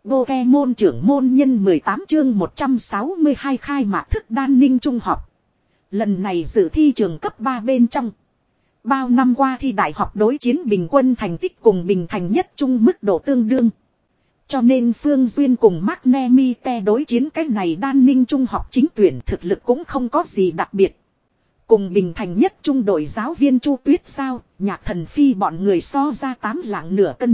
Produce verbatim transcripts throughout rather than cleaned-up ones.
Pokemon trưởng môn nhân mười tám chương một trăm sáu mươi hai khai mạc thức đan ninh trung học. Lần này dự thi trường cấp ba bên trong. Bao năm qua thi đại học đối chiến bình quân thành tích cùng bình thành nhất trung mức độ tương đương. Cho nên Phương Duyên cùng Magnemite đối chiến cái này đan ninh trung học chính tuyển thực lực cũng không có gì đặc biệt. Cùng bình thành nhất trung đội giáo viên Chu Tuyết Sao, Nhạc Thần Phi bọn người so ra tám lạng nửa cân.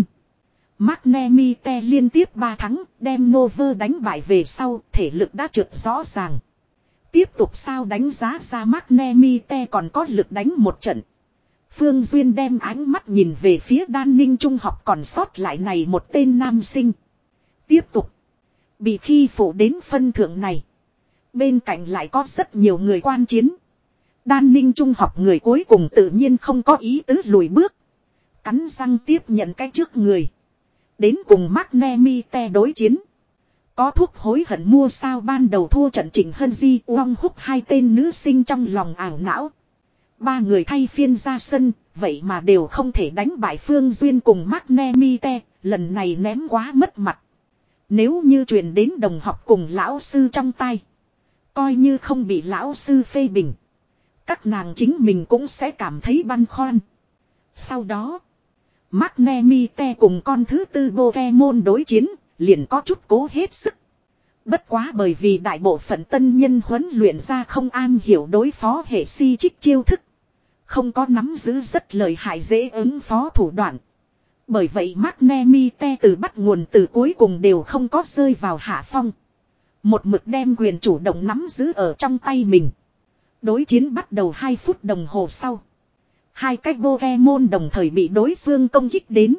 Magnemite liên tiếp ba thắng, đem Nover đánh bại về sau, thể lực đã trượt rõ ràng. Tiếp tục sao đánh giá ra Magnemite còn có lực đánh một trận. Phương Duyên đem ánh mắt nhìn về phía đan ninh trung học còn sót lại này một tên nam sinh. Tiếp tục. Bị khi phụ đến phân thượng này. Bên cạnh lại có rất nhiều người quan chiến. Đan ninh trung học người cuối cùng tự nhiên không có ý tứ lùi bước. Cắn răng tiếp nhận cái trước người. Đến cùng Magnemite đối chiến. Có thuốc hối hận mua sao ban đầu thua trận Trịnh Hân Di Uông Húc hai tên nữ sinh trong lòng ảo não. Ba người thay phiên ra sân, vậy mà đều không thể đánh bại Phương Duyên cùng Magnemite, lần này ném quá mất mặt. Nếu như truyền đến đồng học cùng lão sư trong tay. Coi như không bị lão sư phê bình. Các nàng chính mình cũng sẽ cảm thấy băn khoăn. Sau đó, Magnemite cùng con thứ tư Pokemon đối chiến, liền có chút cố hết sức. Bất quá bởi vì đại bộ phận tân nhân huấn luyện ra không am hiểu đối phó hệ si trích chiêu thức. Không có nắm giữ rất lợi hại dễ ứng phó thủ đoạn. Bởi vậy Magnemite từ bắt nguồn từ cuối cùng đều không có rơi vào hạ phong. Một mực đem quyền chủ động nắm giữ ở trong tay mình. Đối chiến bắt đầu hai phút đồng hồ sau. Hai cái Pokemon đồng thời bị đối phương công kích đến.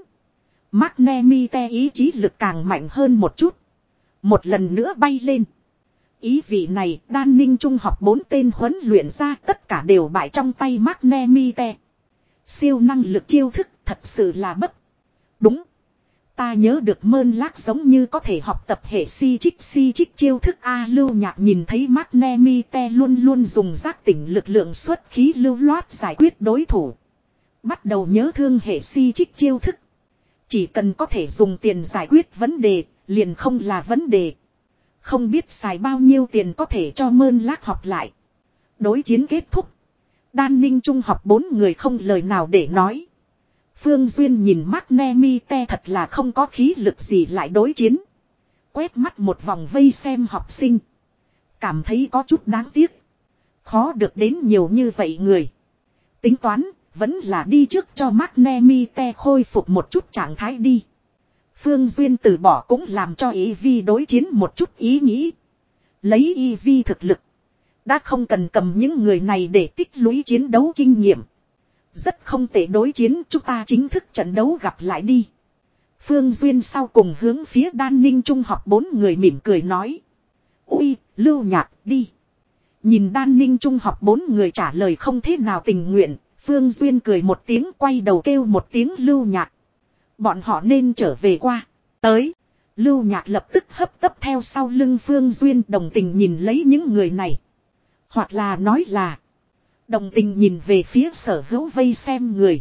Magnemite ý chí lực càng mạnh hơn một chút. Một lần nữa bay lên. Ý vị này đan ninh trung học bốn tên huấn luyện ra tất cả đều bại trong tay Magnemite. Siêu năng lực chiêu thức thật sự là bất. Đúng. Ta nhớ được Mơn Lác giống như có thể học tập hệ si trích si trích chiêu thức A Lưu Nhạc nhìn thấy Magnemite luôn luôn dùng giác tỉnh lực lượng xuất khí lưu loát giải quyết đối thủ. Bắt đầu nhớ thương hệ si trích chiêu thức. Chỉ cần có thể dùng tiền giải quyết vấn đề, liền không là vấn đề. Không biết xài bao nhiêu tiền có thể cho Mơn Lác học lại. Đối chiến kết thúc. Đan ninh trung học bốn người không lời nào để nói. Phương Duyên nhìn Magnemite thật là không có khí lực gì lại đối chiến. Quét mắt một vòng vây xem học sinh. Cảm thấy có chút đáng tiếc. Khó được đến nhiều như vậy người. Tính toán, vẫn là đi trước cho Magnemite khôi phục một chút trạng thái đi. Phương Duyên từ bỏ cũng làm cho Eevee đối chiến một chút ý nghĩ. Lấy Eevee thực lực. Đã không cần cầm những người này để tích lũy chiến đấu kinh nghiệm. Rất không tệ đối chiến, chúng ta chính thức trận đấu gặp lại đi. Phương Duyên sau cùng hướng phía đan ninh trung học bốn người mỉm cười nói. Ui, Lưu Nhạc, đi. Nhìn đan ninh trung học bốn người trả lời không thế nào tình nguyện. Phương Duyên cười một tiếng quay đầu kêu một tiếng Lưu Nhạc. Bọn họ nên trở về qua. Tới. Lưu Nhạc lập tức hấp tấp theo sau lưng Phương Duyên đồng tình nhìn lấy những người này. Hoặc là nói là. Đồng tình nhìn về phía sở hữu vây xem người.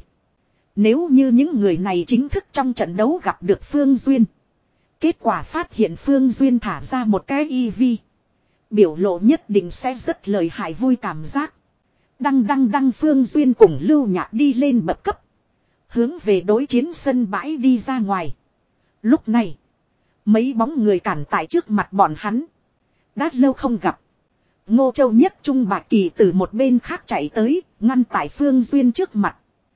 Nếu như những người này chính thức trong trận đấu gặp được Phương Duyên. Kết quả phát hiện Phương Duyên thả ra một cái Eevee. Biểu lộ nhất định sẽ rất lợi hại vui cảm giác. Đăng đăng đăng Phương Duyên cùng Lưu Nhạc đi lên bậc cấp. Hướng về đối chiến sân bãi đi ra ngoài. Lúc này. Mấy bóng người cản tại trước mặt bọn hắn. Đã lâu không gặp. Ngô Châu Nhất Trung Bạch Kỳ từ một bên khác chạy tới. Ngăn tại Phương Duyên trước mặt.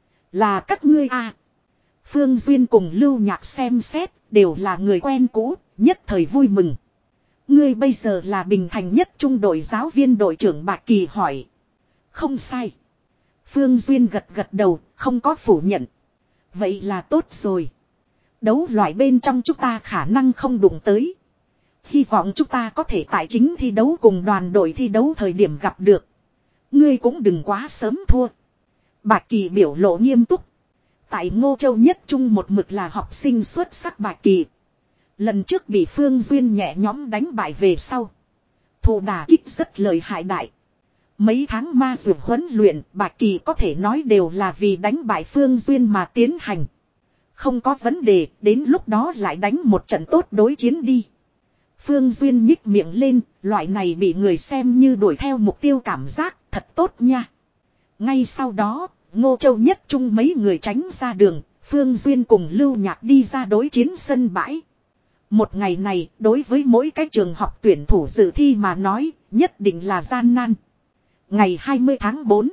Là các ngươi à. Phương Duyên cùng Lưu Nhạc xem xét. Đều là người quen cũ. Nhất thời vui mừng. Ngươi bây giờ là Bình Thành Nhất Trung đội giáo viên đội trưởng Bạch Kỳ hỏi. Không sai. Phương Duyên gật gật đầu. Không có phủ nhận. Vậy là tốt rồi. Đấu loại bên trong chúng ta khả năng không đụng tới. Hy vọng chúng ta có thể tại chính thi đấu cùng đoàn đội thi đấu thời điểm gặp được. Ngươi cũng đừng quá sớm thua. Bạch Kỳ biểu lộ nghiêm túc. Tại Ngô Châu Nhất Trung một mực là học sinh xuất sắc Bạch Kỳ. Lần trước bị Phương Duyên nhẹ nhõm đánh bại về sau. Thù đả kích rất lợi hại đại. Mấy tháng ma dược huấn luyện Bạch Kỳ có thể nói đều là vì đánh bại Phương Duyên mà tiến hành. Không có vấn đề, đến lúc đó lại đánh một trận tốt đối chiến đi. Phương Duyên nhích miệng lên, loại này bị người xem như đuổi theo mục tiêu cảm giác, thật tốt nha. Ngay sau đó, Ngô Châu Nhất Trung mấy người tránh ra đường, Phương Duyên cùng Lưu Nhạc đi ra đối chiến sân bãi. Một ngày này, đối với mỗi cái trường học tuyển thủ dự thi mà nói, nhất định là gian nan. Ngày hai mươi tháng tư,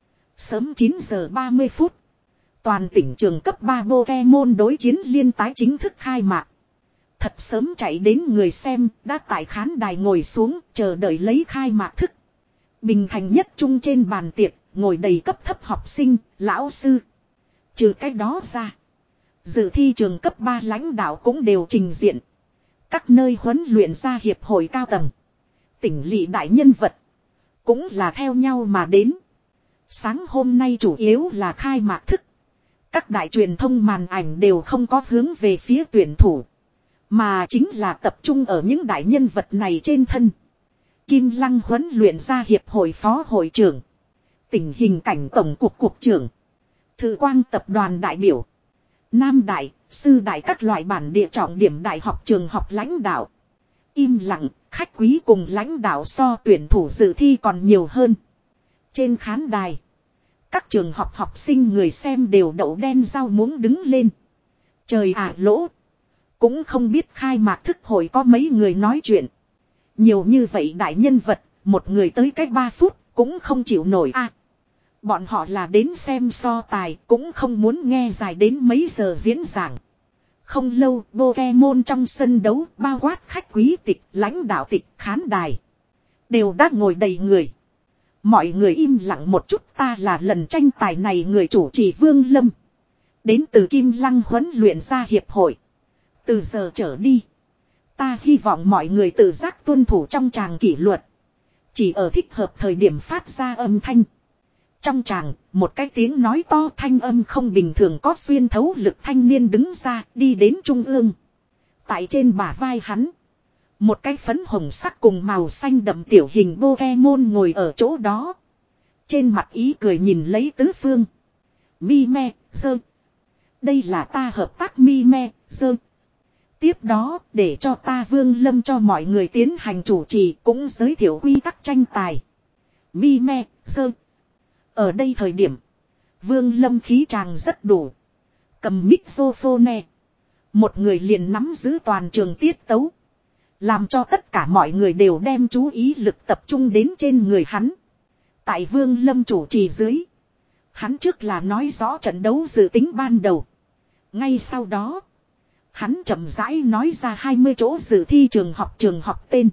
sớm chín giờ ba mươi phút, toàn tỉnh trường cấp ba Pokemon đối chiến liên tái chính thức khai mạc. Thật sớm chạy đến người xem, đã tại khán đài ngồi xuống, chờ đợi lấy khai mạc thức. Bình Thành Nhất Trung trên bàn tiệc, ngồi đầy cấp thấp học sinh, lão sư. Trừ cái đó ra, dự thi trường cấp ba lãnh đạo cũng đều trình diện. Các nơi huấn luyện ra hiệp hội cao tầng, tỉnh lỵ đại nhân vật, cũng là theo nhau mà đến. Sáng hôm nay chủ yếu là khai mạc thức. Các đại truyền thông màn ảnh đều không có hướng về phía tuyển thủ, mà chính là tập trung ở những đại nhân vật này trên thân. Kim Lăng huấn luyện ra hiệp hội phó hội trưởng, tình hình cảnh tổng cục cục trưởng, Thự Quang tập đoàn đại biểu, Nam Đại, Sư Đại các loại bản địa trọng điểm đại học trường học lãnh đạo. Im lặng, khách quý cùng lãnh đạo so tuyển thủ dự thi còn nhiều hơn. Trên khán đài, các trường học học sinh người xem đều đậu đen rau muống đứng lên. Trời ạ lỗ, cũng không biết khai mạc thức hội có mấy người nói chuyện. Nhiều như vậy đại nhân vật, một người tới cách ba phút, cũng không chịu nổi a. À, bọn họ là đến xem so tài, cũng không muốn nghe dài đến mấy giờ diễn giảng. Không lâu, Pokemon trong sân đấu, bao quát khách quý tịch, lãnh đạo tịch, khán đài, đều đã ngồi đầy người. Mọi người im lặng một chút, ta là lần tranh tài này người chủ trì Vương Lâm. Đến từ Kim Lăng huấn luyện ra hiệp hội. Từ giờ trở đi, ta hy vọng mọi người tự giác tuân thủ trong tràng kỷ luật. Chỉ ở thích hợp thời điểm phát ra âm thanh. Trong tràng, một cái tiếng nói to thanh âm không bình thường có xuyên thấu lực thanh niên đứng ra, đi đến trung ương. Tại trên bả vai hắn, một cái phấn hồng sắc cùng màu xanh đậm tiểu hình Pokemon ngồi ở chỗ đó. Trên mặt ý cười nhìn lấy tứ phương. Mime, Dơ. Đây là ta hợp tác Mime, Dơ. Tiếp đó, để cho ta Vương Lâm cho mọi người tiến hành chủ trì cũng giới thiệu quy tắc tranh tài. Mime, Dơ. Ở đây thời điểm, Vương Lâm khí tràng rất đủ. Cầm microphone, một người liền nắm giữ toàn trường tiết tấu. Làm cho tất cả mọi người đều đem chú ý lực tập trung đến trên người hắn. Tại Vương Lâm chủ trì dưới, hắn trước là nói rõ trận đấu dự tính ban đầu. Ngay sau đó, hắn chậm rãi nói ra hai mươi chỗ dự thi trường học trường học tên.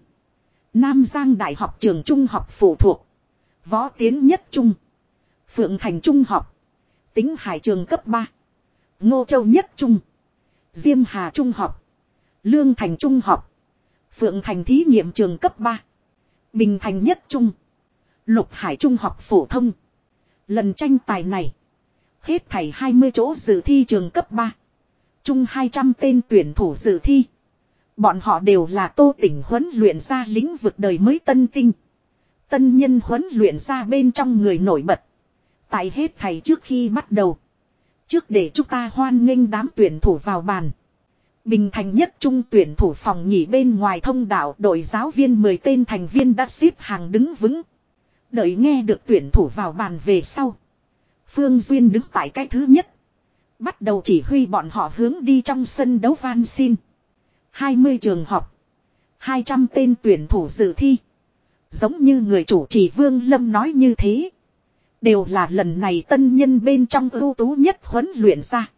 Nam Giang Đại học trường trung học phụ thuộc, Võ Tiến Nhất Trung, Phượng Thành Trung học, Tính Hải trường cấp ba, Ngô Châu Nhất Trung, Diêm Hà Trung học, Lương Thành Trung học, Phượng Thành thí nghiệm trường cấp ba, Bình Thành Nhất Trung, Lục Hải Trung học phổ thông. Lần tranh tài này, hết thảy hai mươi chỗ dự thi trường cấp ba. Chung hai trăm tên tuyển thủ dự thi. Bọn họ đều là Tô Tỉnh huấn luyện ra lĩnh vực đời mới tân tinh. Tân nhân huấn luyện ra bên trong người nổi bật. Tại hết thảy trước khi bắt đầu, trước để chúng ta hoan nghênh đám tuyển thủ vào bàn. Bình Thành Nhất Trung tuyển thủ phòng nghỉ bên ngoài thông đạo, đội giáo viên mười tên thành viên đã xếp hàng đứng vững. Đợi nghe được tuyển thủ vào bàn về sau, Phương Duyên đứng tại cái thứ nhất, bắt đầu chỉ huy bọn họ hướng đi trong sân đấu van xin. hai mươi trường học, hai trăm tên tuyển thủ dự thi. Giống như người chủ trì Vương Lâm nói như thế, đều là lần này tân nhân bên trong ưu tú nhất huấn luyện ra.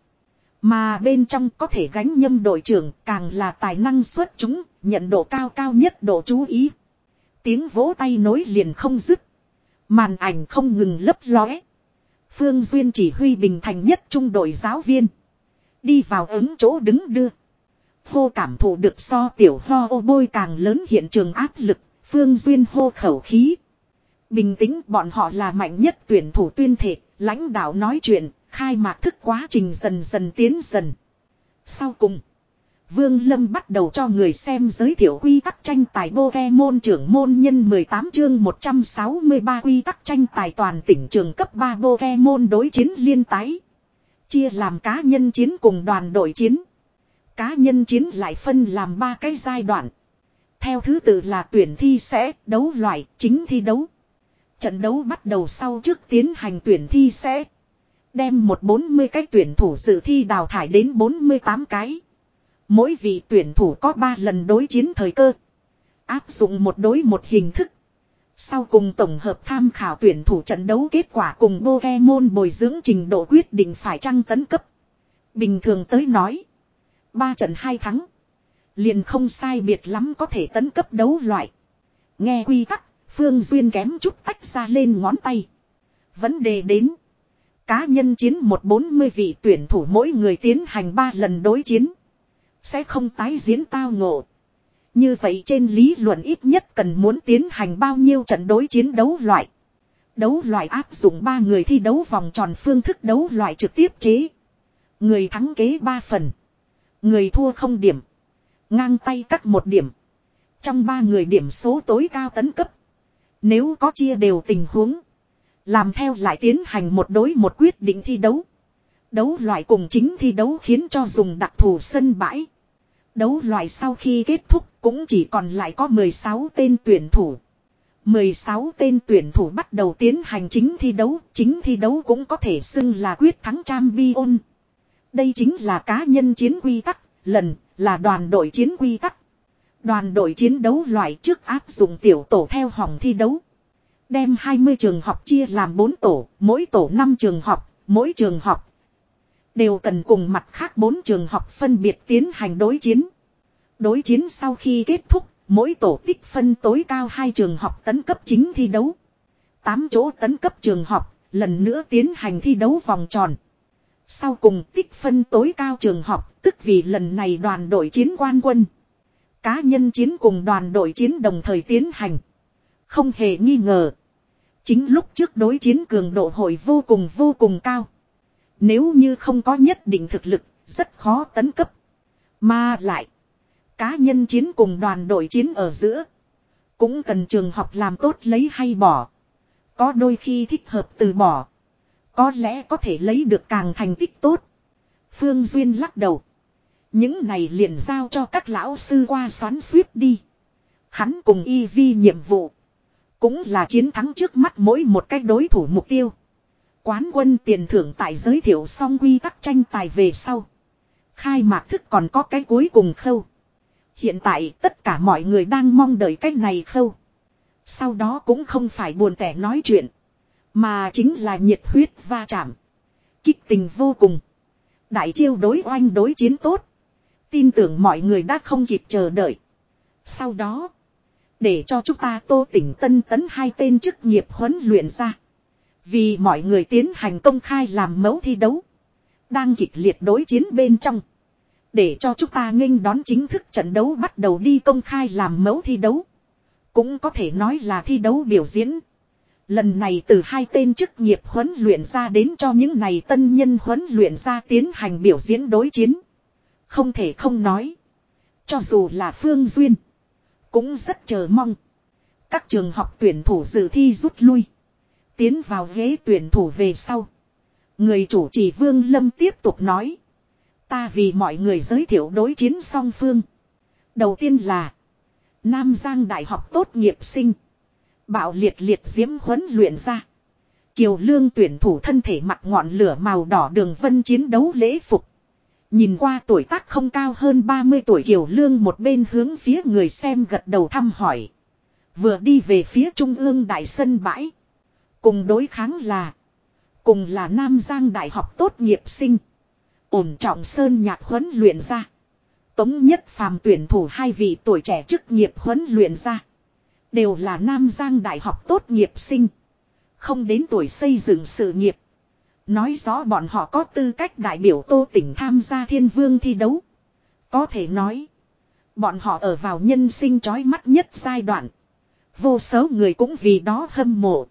Mà bên trong có thể gánh nhâm đội trưởng, càng là tài năng xuất chúng, nhận độ cao cao nhất độ chú ý. Tiếng vỗ tay nối liền không dứt. Màn ảnh không ngừng lấp lóe. Phương Duyên chỉ huy Bình Thành Nhất Trung đội giáo viên đi vào ứng chỗ đứng đưa. Hô cảm thụ được so tiểu ho ô bôi càng lớn hiện trường áp lực. Phương Duyên hô khẩu khí. Bình tĩnh, bọn họ là mạnh nhất tuyển thủ tuyên thể. Lãnh đạo nói chuyện, khai mạc thức quá trình dần dần tiến dần. Sau cùng, Vương Lâm bắt đầu cho người xem giới thiệu quy tắc tranh tài Pokemon trưởng môn nhân mười tám chương một trăm sáu mươi ba quy tắc tranh tài toàn tỉnh trường cấp ba Pokemon đối chiến liên tái. Chia làm cá nhân chiến cùng đoàn đội chiến. Cá nhân chiến lại phân làm ba cái giai đoạn. Theo thứ tự là tuyển thi sẽ, đấu loại, chính thi đấu. Trận đấu bắt đầu sau trước tiến hành tuyển thi sẽ. Đem một bốn mươi cái tuyển thủ dự thi đào thải đến bốn mươi tám cái. Mỗi vị tuyển thủ có ba lần đối chiến thời cơ. Áp dụng một đối một hình thức. Sau cùng tổng hợp tham khảo tuyển thủ trận đấu kết quả cùng Pokemon bồi dưỡng trình độ quyết định phải chăng tấn cấp. Bình thường tới nói. Ba trận hai thắng. Liền không sai biệt lắm có thể tấn cấp đấu loại. Nghe quy tắc, Phương Duyên kém chút tách ra lên ngón tay. Vấn đề đến. Cá nhân chiến một bốn mươi vị tuyển thủ mỗi người tiến hành ba lần đối chiến. Sẽ không tái diễn tao ngộ. Như vậy trên lý luận ít nhất cần muốn tiến hành bao nhiêu trận đối chiến đấu loại. Đấu loại áp dụng ba người thi đấu vòng tròn phương thức đấu loại trực tiếp chế. Người thắng kế ba phần. Người thua không điểm. Ngang tay cắt một điểm. Trong ba người điểm số tối cao tấn cấp. Nếu có chia đều tình huống. Làm theo lại tiến hành một đối một quyết định thi đấu. Đấu loại cùng chính thi đấu khiến cho dùng đặc thù sân bãi. Đấu loại sau khi kết thúc cũng chỉ còn lại có mười sáu tên tuyển thủ. mười sáu tên tuyển thủ bắt đầu tiến hành chính thi đấu. Chính thi đấu cũng có thể xưng là quyết thắng champion. Đây chính là cá nhân chiến quy tắc, lần là đoàn đội chiến quy tắc. Đoàn đội chiến đấu loại trước áp dụng tiểu tổ theo hỏng thi đấu. Đem hai mươi trường học chia làm bốn tổ, mỗi tổ năm trường học, mỗi trường học đều cần cùng mặt khác bốn trường học phân biệt tiến hành đối chiến. Đối chiến sau khi kết thúc, mỗi tổ tích phân tối cao hai trường học tấn cấp chính thi đấu. tám chỗ tấn cấp trường học, lần nữa tiến hành thi đấu vòng tròn. Sau cùng tích phân tối cao trường học, tức vì lần này đoàn đội chiến quan quân. Cá nhân chiến cùng đoàn đội chiến đồng thời tiến hành. Không hề nghi ngờ. Chính lúc trước đối chiến cường độ hội vô cùng vô cùng cao. Nếu như không có nhất định thực lực, rất khó tấn cấp. Mà lại, cá nhân chiến cùng đoàn đội chiến ở giữa. Cũng cần trường học làm tốt lấy hay bỏ. Có đôi khi thích hợp từ bỏ. Có lẽ có thể lấy được càng thành tích tốt. Phương Duyên lắc đầu. Những này liền giao cho các lão sư qua xoắn suýt đi. Hắn cùng y vi nhiệm vụ. Cũng là chiến thắng trước mắt mỗi một cái đối thủ mục tiêu. Quán quân tiền thưởng tại giới thiệu xong quy tắc tranh tài về sau. Khai mạc thức còn có cái cuối cùng khâu. Hiện tại tất cả mọi người đang mong đợi cái này khâu. Sau đó cũng không phải buồn tẻ nói chuyện. Mà chính là nhiệt huyết va chạm. Kích tình vô cùng. Đại chiêu đối oanh đối chiến tốt. Tin tưởng mọi người đã không kịp chờ đợi. Sau đó. Để cho chúng ta Tô Tỉnh Tân Tấn hai tên chức nghiệp huấn luyện ra. Vì mọi người tiến hành công khai làm mẫu thi đấu. Đang kịch liệt đối chiến bên trong. Để cho chúng ta nghênh đón chính thức trận đấu bắt đầu đi công khai làm mẫu thi đấu. Cũng có thể nói là thi đấu biểu diễn. Lần này từ hai tên chức nghiệp huấn luyện ra đến cho những này tân nhân huấn luyện ra tiến hành biểu diễn đối chiến. Không thể không nói. Cho dù là Phương Duyên. Cũng rất chờ mong. Các trường học tuyển thủ dự thi rút lui. Tiến vào ghế tuyển thủ về sau. Người chủ trì Vương Lâm tiếp tục nói. Ta vì mọi người giới thiệu đối chiến song phương. Đầu tiên là. Nam Giang Đại học tốt nghiệp sinh. Bạo liệt liệt diễm huấn luyện ra. Kiều Lương tuyển thủ thân thể mặc ngọn lửa màu đỏ đường vân chiến đấu lễ phục. Nhìn qua tuổi tác không cao hơn ba mươi tuổi Kiều Lương một bên hướng phía người xem gật đầu thăm hỏi. Vừa đi về phía trung ương đại sân bãi. Cùng đối kháng là. Cùng là Nam Giang Đại học tốt nghiệp sinh. Ổn trọng sơn nhạc huấn luyện ra. Tống Nhất Phàm tuyển thủ hai vị tuổi trẻ chức nghiệp huấn luyện ra. Đều là Nam Giang Đại học tốt nghiệp sinh. Không đến tuổi xây dựng sự nghiệp. Nói rõ bọn họ có tư cách đại biểu Tô Tỉnh tham gia Thiên Vương thi đấu. Có thể nói. Bọn họ ở vào nhân sinh chói mắt nhất giai đoạn. Vô số người cũng vì đó hâm mộ.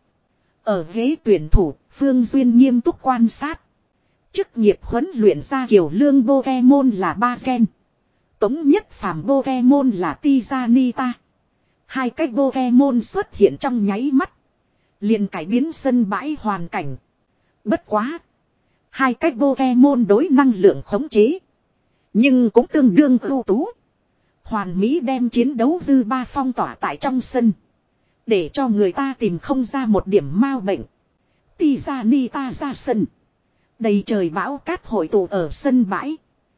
Ở ghế tuyển thủ, Phương Duyên nghiêm túc quan sát. Chức nghiệp huấn luyện ra Kiều Lương Pokemon là ba gen. Tống Nhất Phàm Pokemon là Tizanita. Hai cái Pokemon xuất hiện trong nháy mắt. Liền cải biến sân bãi hoàn cảnh. Bất quá. Hai cách Pokemon đối năng lượng khống chế. Nhưng cũng tương đương ưu tú. Hoàn mỹ đem chiến đấu dư ba phong tỏa tại trong sân. Để cho người ta tìm không ra một điểm mau bệnh. Tizanita ra sân. Đầy trời bão cát hội tụ ở sân bãi.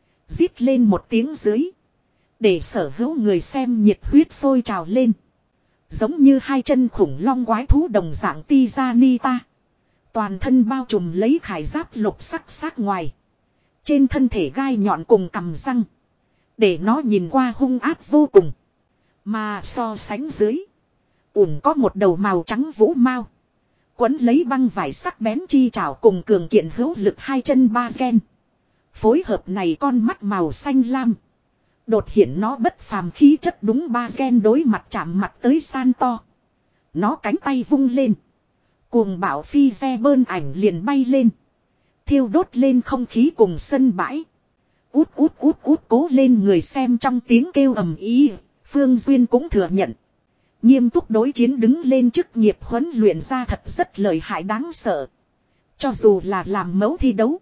Rít lên một tiếng dưới. Để sở hữu người xem nhiệt huyết sôi trào lên. Giống như hai chân khủng long quái thú đồng dạng Tizanita. Toàn thân bao trùm lấy khải giáp lục sắc sắc ngoài. Trên thân thể gai nhọn cùng cằm răng. Để nó nhìn qua hung ác vô cùng. Mà so sánh dưới. Ủng có một đầu màu trắng vũ mao. Quấn lấy băng vải sắc bén chi trảo cùng cường kiện hữu lực hai chân ba gen. Phối hợp này con mắt màu xanh lam. Đột hiện nó bất phàm khí chất đúng ba gen đối mặt chạm mặt tới san to. Nó cánh tay vung lên. Cuồng bạo phi xe bơn ảnh liền bay lên. Thiêu đốt lên không khí cùng sân bãi. Út út út út cố lên người xem trong tiếng kêu ầm ý. Phương Duyên cũng thừa nhận. Nghiêm túc đối chiến đứng lên chức nghiệp huấn luyện ra thật rất lợi hại đáng sợ. Cho dù là làm mẫu thi đấu.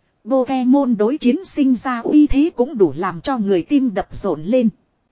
Pokemon đối chiến sinh ra uy thế cũng đủ làm cho người tim đập rộn lên.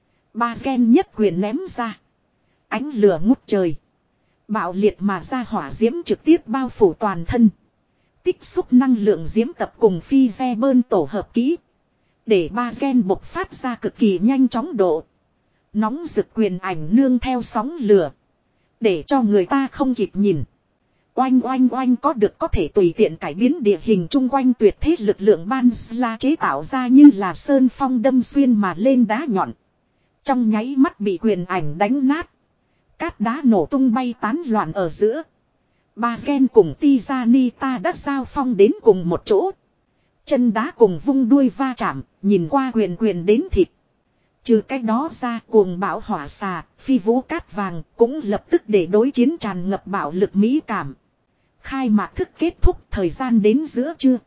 Ba gen nhất quyền ném ra. Ánh lửa ngút trời. Bạo liệt mà ra hỏa diễm trực tiếp bao phủ toàn thân. Tích xúc năng lượng diễm tập cùng phi xe bơn tổ hợp kỹ. Để ba gen bộc phát ra cực kỳ nhanh chóng độ. Nóng rực quyền ảnh nương theo sóng lửa. Để cho người ta không kịp nhìn. Oanh oanh oanh có được có thể tùy tiện cải biến địa hình chung quanh tuyệt thế lực lượng ban la chế tạo ra như là sơn phong đâm xuyên mà lên đá nhọn. Trong nháy mắt bị quyền ảnh đánh nát. Cát đá nổ tung bay tán loạn ở giữa. Ba gen cùng Tizanita đã giao phong đến cùng một chỗ. Chân đá cùng vung đuôi va chạm, nhìn qua quyền quyền đến thịt. Trừ cái đó ra cuồng bão hỏa xà, phi vũ cát vàng cũng lập tức để đối chiến tràn ngập bạo lực mỹ cảm. Khai mạc thức kết thúc thời gian đến giữa trưa.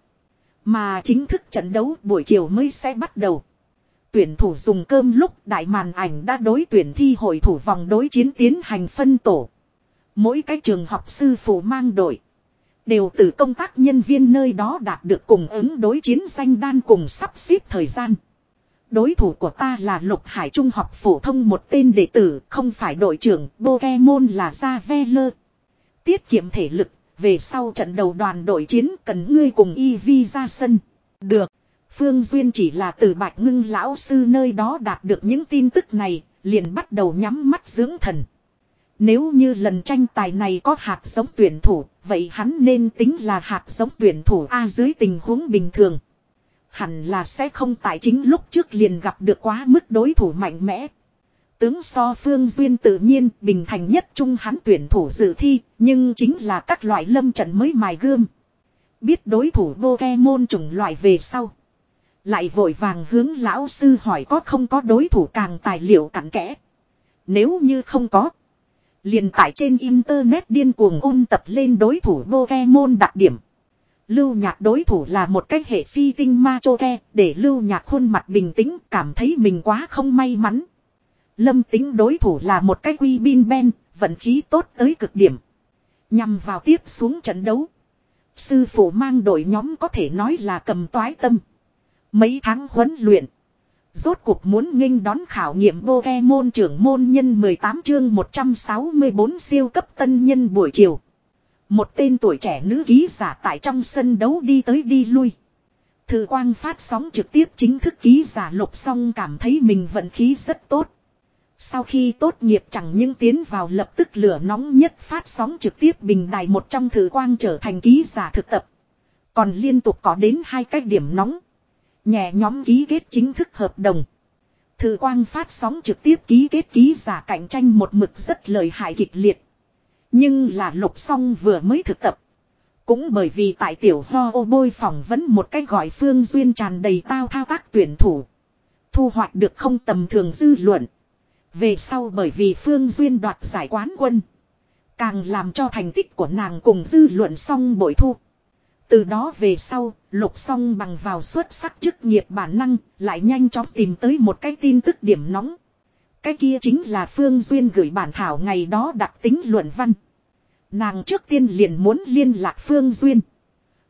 Mà chính thức trận đấu buổi chiều mới sẽ bắt đầu. Tuyển thủ dùng cơm lúc đại màn ảnh đã đối tuyển thi hội thủ vòng đối chiến tiến hành phân tổ. Mỗi cái trường học sư phụ mang đội. Đều từ công tác nhân viên nơi đó đạt được cùng ứng đối chiến danh đan cùng sắp xếp thời gian. Đối thủ của ta là Lục Hải Trung học phổ thông một tên đệ tử, không phải đội trưởng, Pokemon là Javeler. Tiết kiệm thể lực, về sau trận đầu đoàn đội chiến cần ngươi cùng Eevee ra sân. Được, Phương Duyên chỉ là từ Bạch Ngưng lão sư nơi đó đạt được những tin tức này, liền bắt đầu nhắm mắt dưỡng thần. Nếu như lần tranh tài này có hạt giống tuyển thủ, vậy hắn nên tính là hạt giống tuyển thủ A dưới tình huống bình thường. Hẳn là sẽ không tại chính lúc trước liền gặp được quá mức đối thủ mạnh mẽ. Tướng so Phương Duyên tự nhiên bình thành nhất trung hắn tuyển thủ dự thi, nhưng chính là các loại lâm trận mới mài gươm. Biết đối thủ Pokemon chủng loại về sau. Lại vội vàng hướng lão sư hỏi có không có đối thủ càng tài liệu cặn kẽ. Nếu như không có. Liền tải trên internet điên cuồng ôn tập lên đối thủ Pokemon đặc điểm. Lưu Nhạc đối thủ là một cái hệ phi tinh ma choke, để Lưu Nhạc khuôn mặt bình tĩnh cảm thấy mình quá không may mắn. Lâm Tính đối thủ là một cái quy bin ben, vận khí tốt tới cực điểm. Nhằm vào tiếp xuống trận đấu. Sư phụ mang đội nhóm có thể nói là cầm toái tâm. Mấy tháng huấn luyện. Rốt cuộc muốn nghênh đón khảo nghiệm Pokemon trưởng môn nhân mười tám chương một trăm sáu mươi bốn siêu cấp tân nhân buổi chiều. Một tên tuổi trẻ nữ ký giả tại trong sân đấu đi tới đi lui. Thử quang phát sóng trực tiếp chính thức ký giả Lục Song cảm thấy mình vận khí rất tốt. Sau khi tốt nghiệp chẳng những tiến vào lập tức lửa nóng nhất phát sóng trực tiếp bình đài một trong thử quang trở thành ký giả thực tập. Còn liên tục có đến hai cái điểm nóng. Nhẹ nhóm ký kết chính thức hợp đồng. Thử quang phát sóng trực tiếp ký kết ký giả cạnh tranh một mực rất lợi hại kịch liệt. Nhưng là Lục Song vừa mới thực tập. Cũng bởi vì tại tiểu ho ô bôi phỏng vấn một cách gọi Phương Duyên tràn đầy tao thao tác tuyển thủ. Thu hoạch được không tầm thường dư luận. Về sau bởi vì Phương Duyên đoạt giải quán quân. Càng làm cho thành tích của nàng cùng dư luận song bội thu. Từ đó về sau, Lục Song bằng vào xuất sắc chức nghiệp bản năng, lại nhanh chóng tìm tới một cái tin tức điểm nóng. Cái kia chính là Phương Duyên gửi bản thảo ngày đó đặc tính luận văn. Nàng trước tiên liền muốn liên lạc Phương Duyên.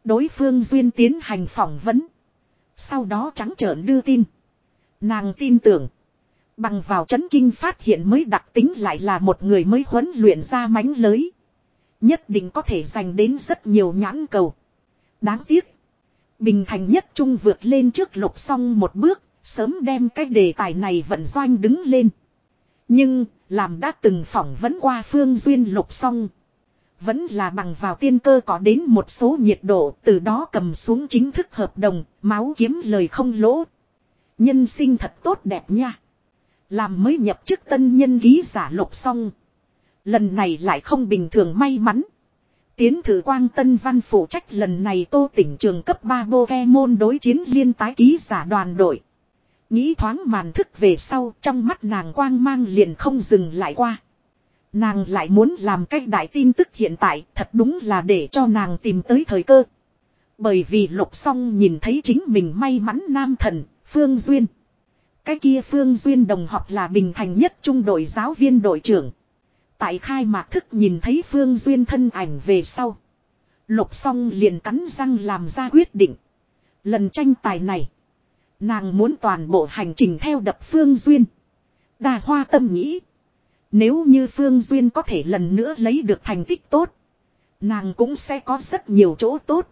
Đối phương Duyên tiến hành phỏng vấn. Sau đó trắng trợn đưa tin. Nàng tin tưởng. Bằng vào chấn kinh phát hiện mới đặc tính lại là một người mới huấn luyện ra mánh lới. Nhất định có thể giành đến rất nhiều nhãn cầu. Đáng tiếc. Bình Thành Nhất Trung vượt lên trước Lục Song một bước. Sớm đem cái đề tài này vận doanh đứng lên. Nhưng làm đã từng phỏng vấn qua Phương Duyên Lục Song. Vẫn là bằng vào tiên cơ có đến một số nhiệt độ. Từ đó cầm xuống chính thức hợp đồng. Máu kiếm lời không lỗ. Nhân sinh thật tốt đẹp nha. Làm mới nhập chức tân nhân ký giả Lục Song. Lần này lại không bình thường may mắn. Tiến thử Quang Tân Văn phụ trách lần này Tô tỉnh trường cấp ba Pokemon đối chiến liên tái ký giả đoàn đội. Nghĩ thoáng màn thức về sau, trong mắt nàng quang mang liền không dừng lại qua. Nàng lại muốn làm cách đại tin tức hiện tại, thật đúng là để cho nàng tìm tới thời cơ. Bởi vì Lục Song nhìn thấy chính mình may mắn nam thần, Phương Duyên. Cái kia Phương Duyên đồng học là Bình Thành Nhất Trung đội giáo viên đội trưởng. Tại khai mạc thức nhìn thấy Phương Duyên thân ảnh về sau. Lục Song liền cắn răng làm ra quyết định. Lần tranh tài này, nàng muốn toàn bộ hành trình theo đập Phương Duyên. Đa hoa tâm nghĩ. Nếu như Phương Duyên có thể lần nữa lấy được thành tích tốt, nàng cũng sẽ có rất nhiều chỗ tốt.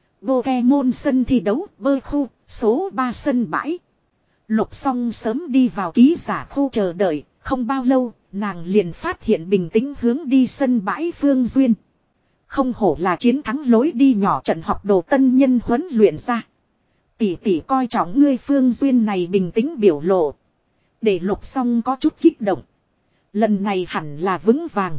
Pokemon sân thi đấu, bơi khu, số ba sân bãi. Lục Song sớm đi vào ký giả khu chờ đợi, không bao lâu, nàng liền phát hiện bình tĩnh hướng đi sân bãi Phương Duyên. Không hổ là chiến thắng lối đi nhỏ trận học đồ tân nhân huấn luyện ra. Tỷ tỷ coi trọng ngươi Phương Duyên này bình tĩnh biểu lộ. Để Lục Song có chút kích động. Lần này hẳn là vững vàng.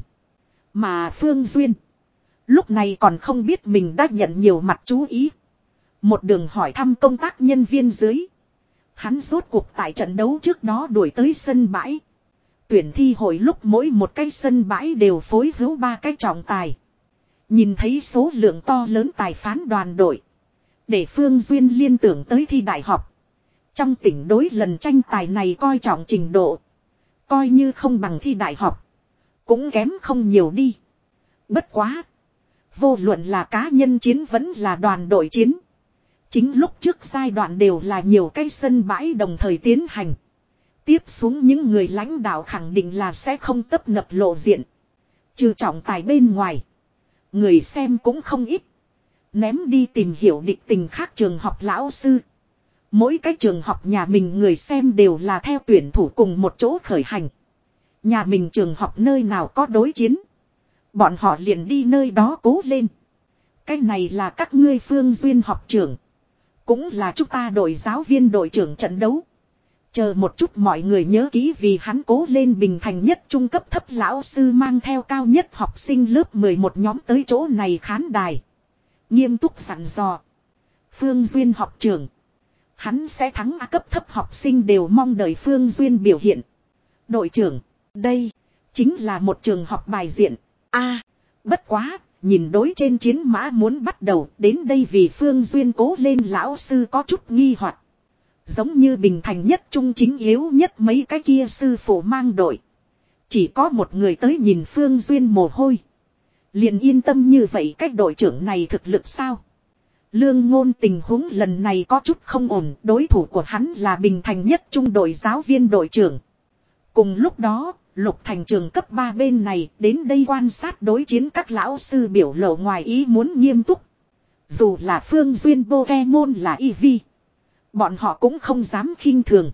Mà Phương Duyên, lúc này còn không biết mình đã nhận nhiều mặt chú ý. Một đường hỏi thăm công tác nhân viên dưới. Hắn rốt cuộc tại trận đấu trước đó đuổi tới sân bãi. Tuyển thi hội lúc mỗi một cái sân bãi đều phối hữu ba cái trọng tài. Nhìn thấy số lượng to lớn tài phán đoàn đội. Để Phương Duyên liên tưởng tới thi đại học. Trong tỉnh đối lần tranh tài này coi trọng trình độ. Coi như không bằng thi đại học. Cũng kém không nhiều đi. Bất quá. Vô luận là cá nhân chiến vẫn là đoàn đội chiến. Chính lúc trước giai đoạn đều là nhiều cái sân bãi đồng thời tiến hành. Tiếp xuống những người lãnh đạo khẳng định là sẽ không tấp nập lộ diện. Trừ trọng tài bên ngoài. Người xem cũng không ít. Ném đi tìm hiểu địch tình khác trường học lão sư. Mỗi cái trường học nhà mình người xem đều là theo tuyển thủ cùng một chỗ khởi hành. Nhà mình trường học nơi nào có đối chiến. Bọn họ liền đi nơi đó cố lên. Cái này là các ngươi Phương Duyên học trưởng. Cũng là chúng ta đội giáo viên đội trưởng trận đấu. Chờ một chút mọi người nhớ kỹ vì hắn cố lên. Bình Thành Nhất trung cấp thấp lão sư mang theo cao nhất học sinh lớp mười một nhóm tới chỗ này khán đài. Nghiêm túc dặn dò. Phương Duyên học trưởng. Hắn sẽ thắng A cấp thấp học sinh đều mong đợi Phương Duyên biểu hiện. Đội trưởng, đây chính là một trường học bài diện. A, bất quá, nhìn đối trên chiến mã muốn bắt đầu, đến đây vì Phương Duyên cố lên lão sư có chút nghi hoặc. Giống như Bình Thành Nhất trung chính yếu nhất mấy cái kia sư phụ mang đội. Chỉ có một người tới nhìn Phương Duyên mồ hôi. Liền yên tâm như vậy cách đội trưởng này thực lực sao? Lương Ngôn tình huống lần này có chút không ổn, đối thủ của hắn là Bình Thành Nhất trung đội giáo viên đội trưởng. Cùng lúc đó, Lục Thành trường cấp ba bên này đến đây quan sát đối chiến các lão sư biểu lộ ngoài ý muốn nghiêm túc. Dù là Phương Duyên Pokemon là Eevee, bọn họ cũng không dám khinh thường.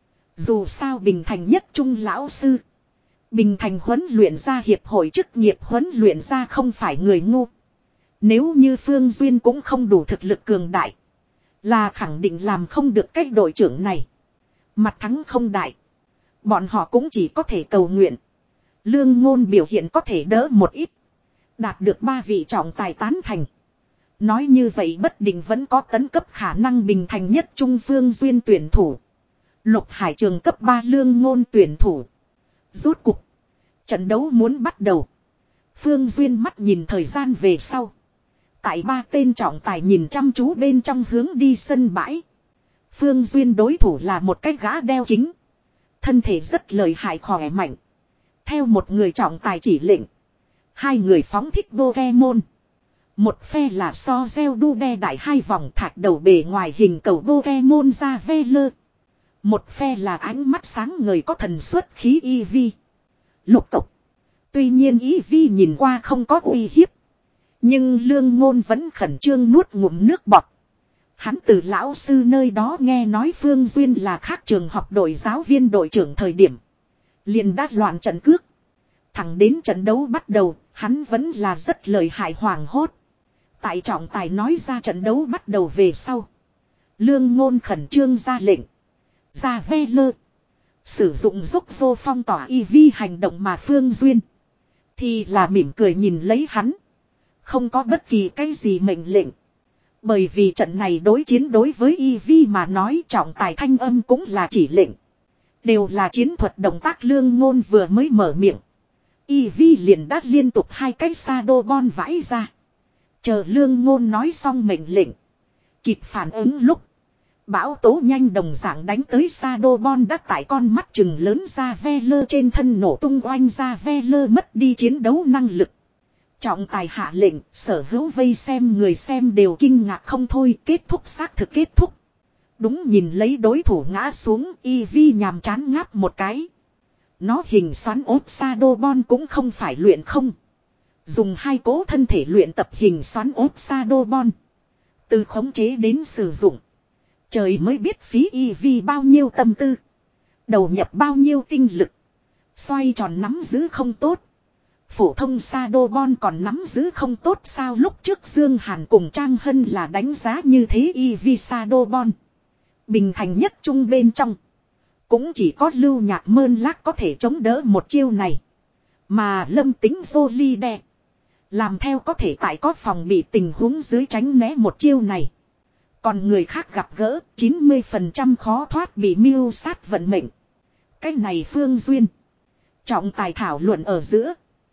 Dù sao Bình Thành Nhất trung lão sư, Bình Thành huấn luyện ra hiệp hội chức nghiệp huấn luyện ra không phải người ngu. Nếu như Phương Duyên cũng không đủ thực lực cường đại, là khẳng định làm không được cách đội trưởng này. Mặt thắng không đại, bọn họ cũng chỉ có thể cầu nguyện Lương Ngôn biểu hiện có thể đỡ một ít, đạt được ba vị trọng tài tán thành. Nói như vậy bất định vẫn có tấn cấp khả năng. Bình Thành Nhất trung Phương Duyên tuyển thủ, Lục Hải trường cấp ba Lương Ngôn tuyển thủ. Rốt cục trận đấu muốn bắt đầu. Phương Duyên mắt nhìn thời gian về sau. Tại ba tên trọng tài nhìn chăm chú bên trong hướng đi sân bãi. Phương Duyên đối thủ là một cái gã đeo kính. Thân thể rất lợi hại khỏe mạnh. Theo một người trọng tài chỉ lệnh, hai người phóng thích Pokemon. Một phe là so gieo đu đe đại hai vòng thạch đầu bề ngoài hình cầu Pokemon ra ve lơ. Một phe là ánh mắt sáng ngời có thần xuất khí Eevee. Lục tục. Tuy nhiên Eevee nhìn qua không có uy hiếp. Nhưng Lương Ngôn vẫn khẩn trương nuốt ngụm nước bọt. Hắn từ lão sư nơi đó nghe nói Phương Duyên là khác trường học đội giáo viên đội trưởng thời điểm. Liền đã loạn trận cước. Thẳng đến trận đấu bắt đầu, hắn vẫn là rất lợi hại hoảng hốt. Tại trọng tài nói ra trận đấu bắt đầu về sau. Lương Ngôn khẩn trương ra lệnh. Ra ve lơ. Sử dụng giúp vô phong tỏa Eevee hành động mà Phương Duyên. Thì là mỉm cười nhìn lấy hắn. Không có bất kỳ cái gì mệnh lệnh. Bởi vì trận này đối chiến đối với Eevee mà nói trọng tài thanh âm cũng là chỉ lệnh. Đều là chiến thuật động tác Lương Ngôn vừa mới mở miệng. Eevee liền đã liên tục hai cái Shadow Ball vãi ra. Chờ Lương Ngôn nói xong mệnh lệnh. Kịp phản ứng lúc. Bão tố nhanh đồng dạng đánh tới Shadow Ball đã tại con mắt chừng lớn ra ve lơ trên thân nổ tung oanh ra ve lơ mất đi chiến đấu năng lực. Trọng tài hạ lệnh, sở hữu vây xem người xem đều kinh ngạc không thôi, kết thúc xác thực kết thúc. Đúng nhìn lấy đối thủ ngã xuống, Eevee nhàm chán ngáp một cái. Nó hình xoắn ốp Shadow Ball cũng không phải luyện không. Dùng hai cố thân thể luyện tập hình xoắn ốp Shadow Ball. Từ khống chế đến sử dụng. Trời mới biết phí Eevee bao nhiêu tâm tư. Đầu nhập bao nhiêu tinh lực. Xoay tròn nắm giữ không tốt. Phổ thông Shadow Ball còn nắm giữ không tốt sao lúc trước Dương Hàn cùng Trang Hân là đánh giá như thế Eevee Shadow Ball. Bình thành nhất trung bên trong. Cũng chỉ có Lưu Nhạc Mơn Lác có thể chống đỡ một chiêu này. Mà Lâm Tính Jolie đe. Làm theo có thể tại có phòng bị tình huống dưới tránh né một chiêu này. Còn người khác gặp gỡ chín mươi phần trăm khó thoát bị mưu sát vận mệnh. Cái này Phương Duyên. Trọng tài thảo luận ở giữa.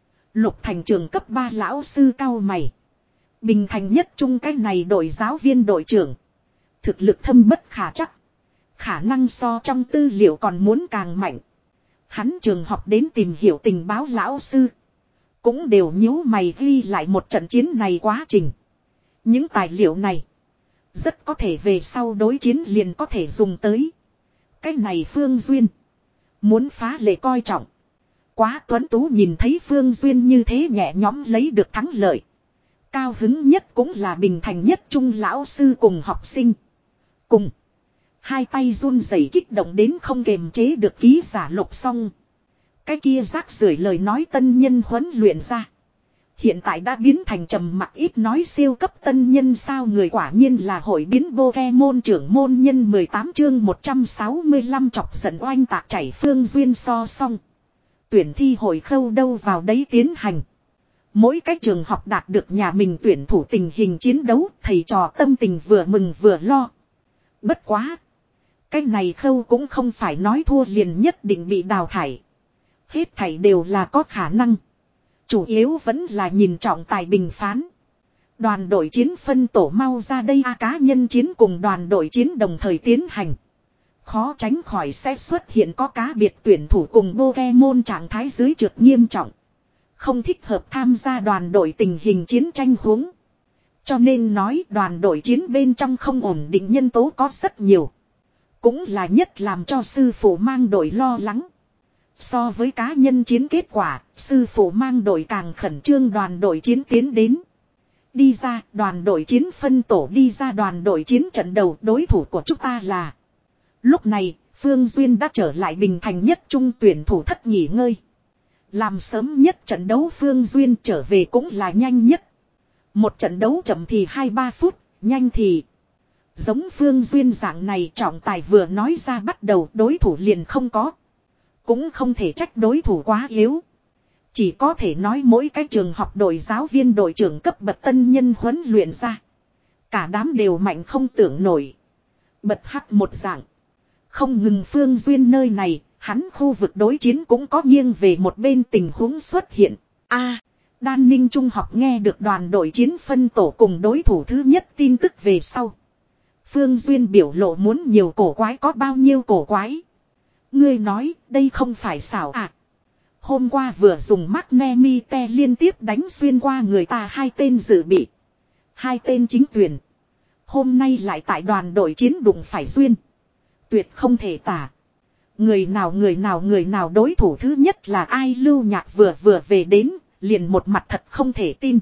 Lục thành trường cấp ba lão sư cao mày. Bình thành nhất trung cái này đội giáo viên đội trưởng. Thực lực thâm bất khả chắc. Khả năng so trong tư liệu còn muốn càng mạnh. Hắn trường học đến tìm hiểu tình báo lão sư. Cũng đều nhíu mày ghi lại một trận chiến này quá trình. Những tài liệu này. Rất có thể về sau đối chiến liền có thể dùng tới. Cái này Phương Duyên. Muốn phá lệ coi trọng. Quá tuấn tú nhìn thấy Phương Duyên như thế nhẹ nhõm lấy được thắng lợi. Cao hứng nhất cũng là bình thành nhất trung lão sư cùng học sinh. Cùng. Hai tay run rẩy kích động đến không kềm chế được ký giả lục xong. Cái kia rác rưởi lời nói tân nhân huấn luyện ra. Hiện tại đã biến thành trầm mặc ít nói siêu cấp tân nhân sao người quả nhiên là hội biến Pokemon trưởng môn nhân mười tám chương một trăm sáu mươi lăm chọc giận oanh tạc chảy Phương Duyên so xong. Tuyển thi hội khâu đâu vào đấy tiến hành. Mỗi cái trường học đạt được nhà mình tuyển thủ tình hình chiến đấu thầy trò tâm tình vừa mừng vừa lo. Bất quá. Cái này khâu cũng không phải nói thua liền nhất định bị đào thải. Hết thảy đều là có khả năng. Chủ yếu vẫn là nhìn trọng tài bình phán. Đoàn đội chiến phân tổ mau ra đây a cá nhân chiến cùng đoàn đội chiến đồng thời tiến hành. Khó tránh khỏi sẽ xuất hiện có cá biệt tuyển thủ cùng Pokemon trạng thái dưới trượt nghiêm trọng. Không thích hợp tham gia đoàn đội tình hình chiến tranh huống. Cho nên nói đoàn đội chiến bên trong không ổn định nhân tố có rất nhiều. Cũng là nhất làm cho sư phụ mang đội lo lắng. So với cá nhân chiến kết quả, sư phụ mang đội càng khẩn trương đoàn đội chiến tiến đến. Đi ra, đoàn đội chiến phân tổ đi ra đoàn đội chiến trận đầu đối thủ của chúng ta là. Lúc này, Phương Duyên đã trở lại bình thành nhất trung tuyển thủ thất nghỉ ngơi. Làm sớm nhất trận đấu Phương Duyên trở về cũng là nhanh nhất. Một trận đấu chậm thì hai ba phút, nhanh thì. Giống Phương Duyên dạng này trọng tài vừa nói ra bắt đầu đối thủ liền không có. Cũng không thể trách đối thủ quá yếu. Chỉ có thể nói mỗi cái trường học đội giáo viên đội trưởng cấp bậc tân nhân huấn luyện ra. Cả đám đều mạnh không tưởng nổi. Bật hắc một dạng. Không ngừng Phương Duyên nơi này, hắn khu vực đối chiến cũng có nghiêng về một bên tình huống xuất hiện. A, Đan Ninh Trung học nghe được đoàn đội chiến phân tổ cùng đối thủ thứ nhất tin tức về sau. Phương Duyên biểu lộ muốn nhiều cổ quái có bao nhiêu cổ quái. Ngươi nói đây không phải xảo à. Hôm qua vừa dùng Magnemite liên tiếp đánh xuyên qua người ta hai tên dự bị. Hai tên chính tuyển. Hôm nay lại tại đoàn đội chiến đụng phải duyên. Tuyệt không thể tả. Người nào người nào người nào đối thủ thứ nhất là ai? Lưu Nhạc vừa vừa về đến, liền một mặt thật không thể tin.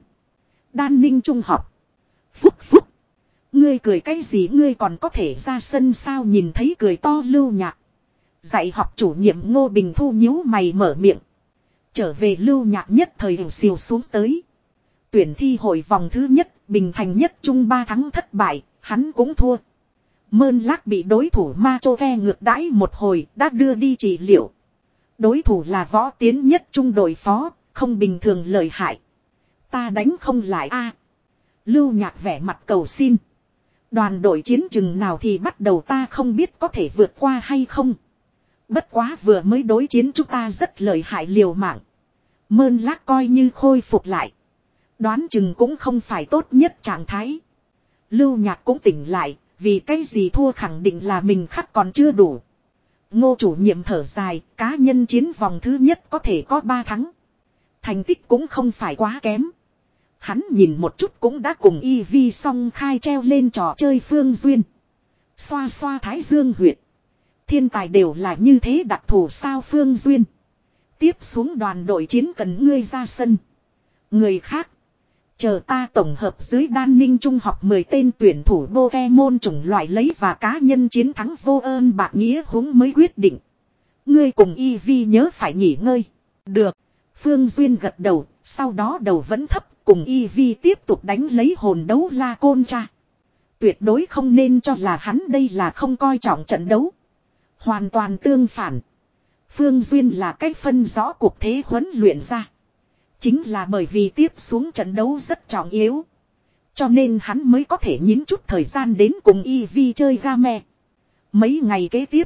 Đan Ninh trung học. Phúc phúc. Ngươi cười cái gì, ngươi còn có thể ra sân sao? Nhìn thấy cười to Lưu Nhạc. Dạy học chủ nhiệm Ngô Bình Thu nhíu mày mở miệng. Trở về Lưu Nhạc nhất thời hiểu xìu xuống tới. Tuyển thi hội vòng thứ nhất, Bình Thành nhất trung ba thắng thất bại, hắn cũng thua. Mơn Lác bị đối thủ Ma Chô Ve ngược đãi một hồi, đã đưa đi trị liệu. Đối thủ là Võ Tiến nhất trung đội phó, không bình thường lợi hại. Ta đánh không lại a. Lưu Nhạc vẻ mặt cầu xin. Đoàn đội chiến chừng nào thì bắt đầu ta không biết có thể vượt qua hay không. Bất quá vừa mới đối chiến chúng ta rất lợi hại liều mạng. Mơn Lác coi như khôi phục lại. Đoán chừng cũng không phải tốt nhất trạng thái. Lưu Nhạc cũng tỉnh lại, vì cái gì thua khẳng định là mình khắc còn chưa đủ. Ngô chủ nhiệm thở dài, cá nhân chiến vòng thứ nhất có thể có ba thắng. Thành tích cũng không phải quá kém. Hắn nhìn một chút cũng đã cùng Y Vi song khai treo lên trò chơi Phương Duyên. Xoa xoa thái dương huyệt. Thiên tài đều là như thế đặc thù sao Phương Duyên. Tiếp xuống đoàn đội chiến cần ngươi ra sân. Người khác. Chờ ta tổng hợp dưới Đan Ninh trung học mười tên tuyển thủ Pokemon chủng loại lấy và cá nhân chiến thắng vô ơn bạc nghĩa huống mới quyết định. Ngươi cùng Y Vi nhớ phải nghỉ ngơi. Được. Phương Duyên gật đầu, sau đó đầu vẫn thấp, cùng Y Vi tiếp tục đánh lấy hồn đấu la côn cha. Tuyệt đối không nên cho là hắn đây là không coi trọng trận đấu. Hoàn toàn tương phản. Phương Duyên là cách phân rõ cuộc thế huấn luyện ra. Chính là bởi vì tiếp xuống trận đấu rất trọng yếu. Cho nên hắn mới có thể nhín chút thời gian đến cùng Y Vi chơi game. Mấy ngày kế tiếp.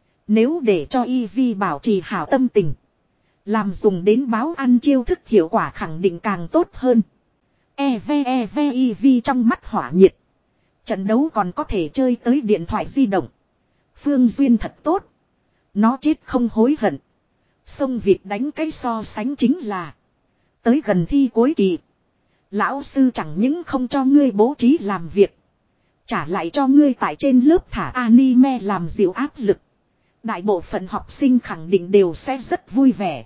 Nếu để cho Y Vi bảo trì hảo tâm tình. Làm dùng đến báo ăn chiêu thức hiệu quả khẳng định càng tốt hơn. E V E V Y Vi trong mắt hỏa nhiệt. Trận đấu còn có thể chơi tới điện thoại di động. Phương Duyên thật tốt. Nó chết không hối hận. Xong việc đánh cái so sánh chính là. Tới gần thi cuối kỳ. Lão sư chẳng những không cho ngươi bố trí làm việc. Trả lại cho ngươi tại trên lớp thả anime làm dịu áp lực. Đại bộ phận học sinh khẳng định đều sẽ rất vui vẻ.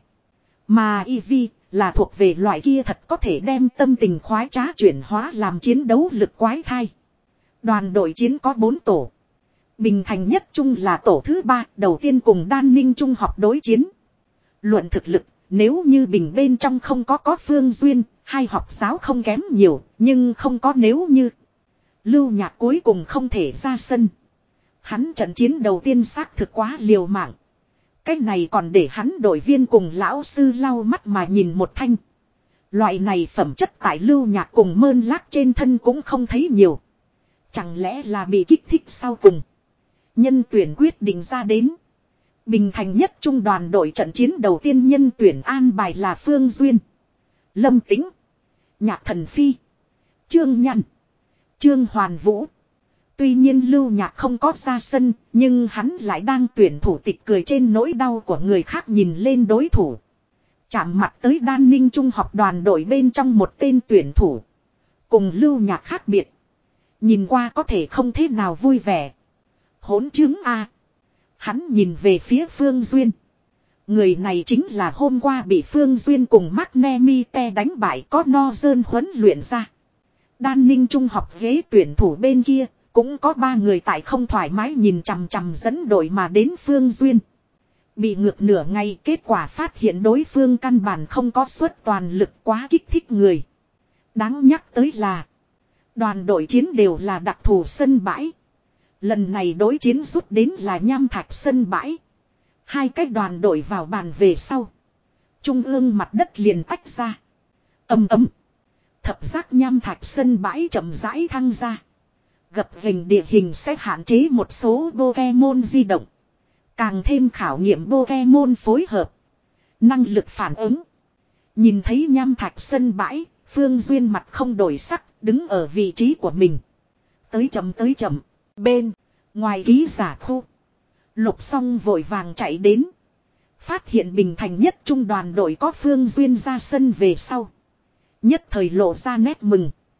Mà Y Vi là thuộc về loại kia thật có thể đem tâm tình khoái trá chuyển hóa làm chiến đấu lực quái thai. Đoàn đội chiến có bốn tổ. Bình Thành nhất trung là tổ thứ ba, đầu tiên cùng Đan Ninh trung học đối chiến. Luận thực lực, nếu như Bình bên trong không có có Phương Duyên, hai học giáo không kém nhiều, nhưng không có nếu như. Lưu Nhạc cuối cùng không thể ra sân. Hắn trận chiến đầu tiên xác thực quá liều mạng. Cái này còn để hắn đội viên cùng lão sư lau mắt mà nhìn một thanh. Loại này phẩm chất tại Lưu Nhạc cùng Mơn Lác trên thân cũng không thấy nhiều. Chẳng lẽ là bị kích thích sau cùng. Nhân tuyển quyết định ra đến. Bình Thành nhất trung đoàn đội trận chiến đầu tiên nhân tuyển an bài là Phương Duyên, Lâm Tĩnh, Nhạc Thần Phi, Trương Nhăn, Trương Hoàn Vũ. Tuy nhiên Lưu Nhạc không có ra sân, nhưng hắn lại đang tuyển thủ tịch cười trên nỗi đau của người khác nhìn lên đối thủ. Chạm mặt tới Đan Ninh trung học đoàn đội bên trong một tên tuyển thủ. Cùng Lưu Nhạc khác biệt. Nhìn qua có thể không thế nào vui vẻ. Hỗn chứng a. Hắn nhìn về phía Phương Duyên. Người này chính là hôm qua bị Phương Duyên cùng Magnemite đánh bại có no dơn huấn luyện ra. Đan Ninh trung học ghế tuyển thủ bên kia, cũng có ba người tại không thoải mái nhìn chằm chằm dẫn đội mà đến Phương Duyên. Bị ngược nửa ngày kết quả phát hiện đối phương căn bản không có suất toàn lực quá kích thích người. Đáng nhắc tới là, đoàn đội chiến đều là đặc thù sân bãi. Lần này đối chiến rút đến là Nham Thạch sân bãi. Hai cái đoàn đội vào bàn về sau. Trung ương mặt đất liền tách ra. Ầm ầm. Thập giác Nham Thạch sân bãi chậm rãi thăng ra. Gập ghềnh địa hình sẽ hạn chế một số Pokemon di động. Càng thêm khảo nghiệm Pokemon phối hợp. Năng lực phản ứng. Nhìn thấy Nham Thạch sân bãi, Phương Duyên mặt không đổi sắc, đứng ở vị trí của mình. Tới chậm tới chậm. Bên, ngoài ký giả khu. Lục Song vội vàng chạy đến. Phát hiện Bình Thành nhất trung đoàn đội có Phương Duyên ra sân về sau. Nhất thời lộ ra nét mừng.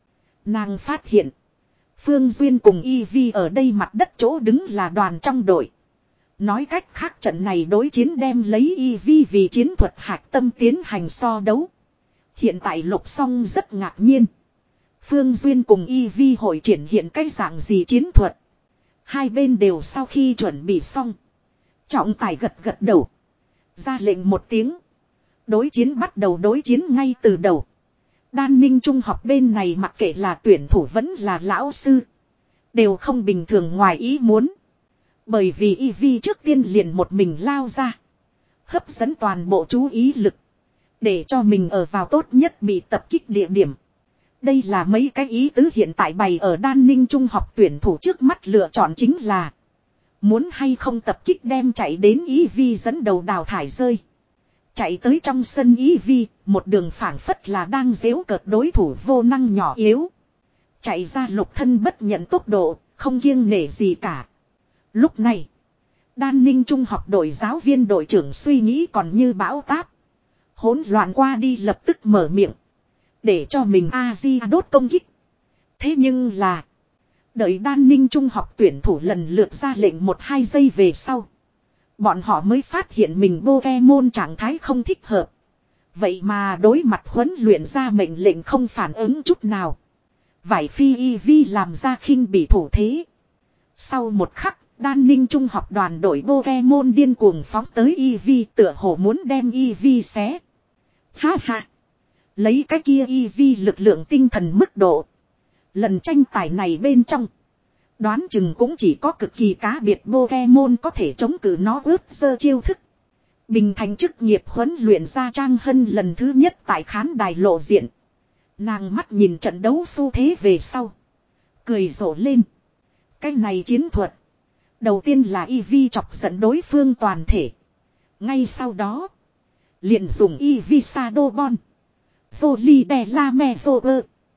Nàng phát hiện. Phương Duyên cùng Eevee ở đây mặt đất chỗ đứng là đoàn trong đội. Nói cách khác trận này đối chiến đem lấy Eevee vì chiến thuật hạch tâm tiến hành so đấu. Hiện tại Lục Song rất ngạc nhiên. Phương Duyên cùng Eevee hội triển hiện cái dạng gì chiến thuật. Hai bên đều sau khi chuẩn bị xong. Trọng tài gật gật đầu. Ra lệnh một tiếng. Đối chiến bắt đầu đối chiến ngay từ đầu. Đan Ninh Trung học bên này mặc kệ là tuyển thủ vẫn là lão sư. Đều không bình thường ngoài ý muốn. Bởi vì Eevee trước tiên liền một mình lao ra. Hấp dẫn toàn bộ chú ý lực. Để cho mình ở vào tốt nhất bị tập kích địa điểm. Đây là mấy cái ý tứ hiện tại bày ở Đan Ninh Trung học tuyển thủ trước mắt lựa chọn chính là. Muốn hay không tập kích đem chạy đến Eevee dẫn đầu đào thải rơi. Chạy tới trong sân Eevee, một đường phảng phất là đang giễu cợt đối thủ vô năng nhỏ yếu. Chạy ra lục thân bất nhận tốc độ, không kiêng nể gì cả. Lúc này, Đan Ninh Trung học đội giáo viên đội trưởng suy nghĩ còn như bão táp. Hỗn loạn qua đi lập tức mở miệng. Để cho mình A-di đốt công kích. Thế nhưng là, đợi Đan Ninh Trung học tuyển thủ lần lượt ra lệnh một hai giây về sau. Bọn họ mới phát hiện mình Pokemon trạng thái không thích hợp. Vậy mà đối mặt huấn luyện ra mệnh lệnh không phản ứng chút nào. Vải phi Eevee làm ra khinh bị thủ thế. Sau một khắc, Đan Ninh Trung học đoàn đội Pokemon điên cuồng phóng tới Eevee tựa hồ muốn đem Eevee xé. Ha ha! Lấy cái kia Eevee lực lượng tinh thần mức độ. Lần tranh tài này bên trong. Đoán chừng cũng chỉ có cực kỳ cá biệt Pokemon có thể chống cự nó ướt sơ chiêu thức. Bình thành chức nghiệp huấn luyện ra Trang Hân lần thứ nhất tại khán đài lộ diện. Nàng mắt nhìn trận đấu xu thế về sau. Cười rộ lên. Cái này chiến thuật. Đầu tiên là Eevee chọc giận đối phương toàn thể. Ngay sau đó. Liền dùng Eevee Shadow Ball. Jolie de la Mezoer.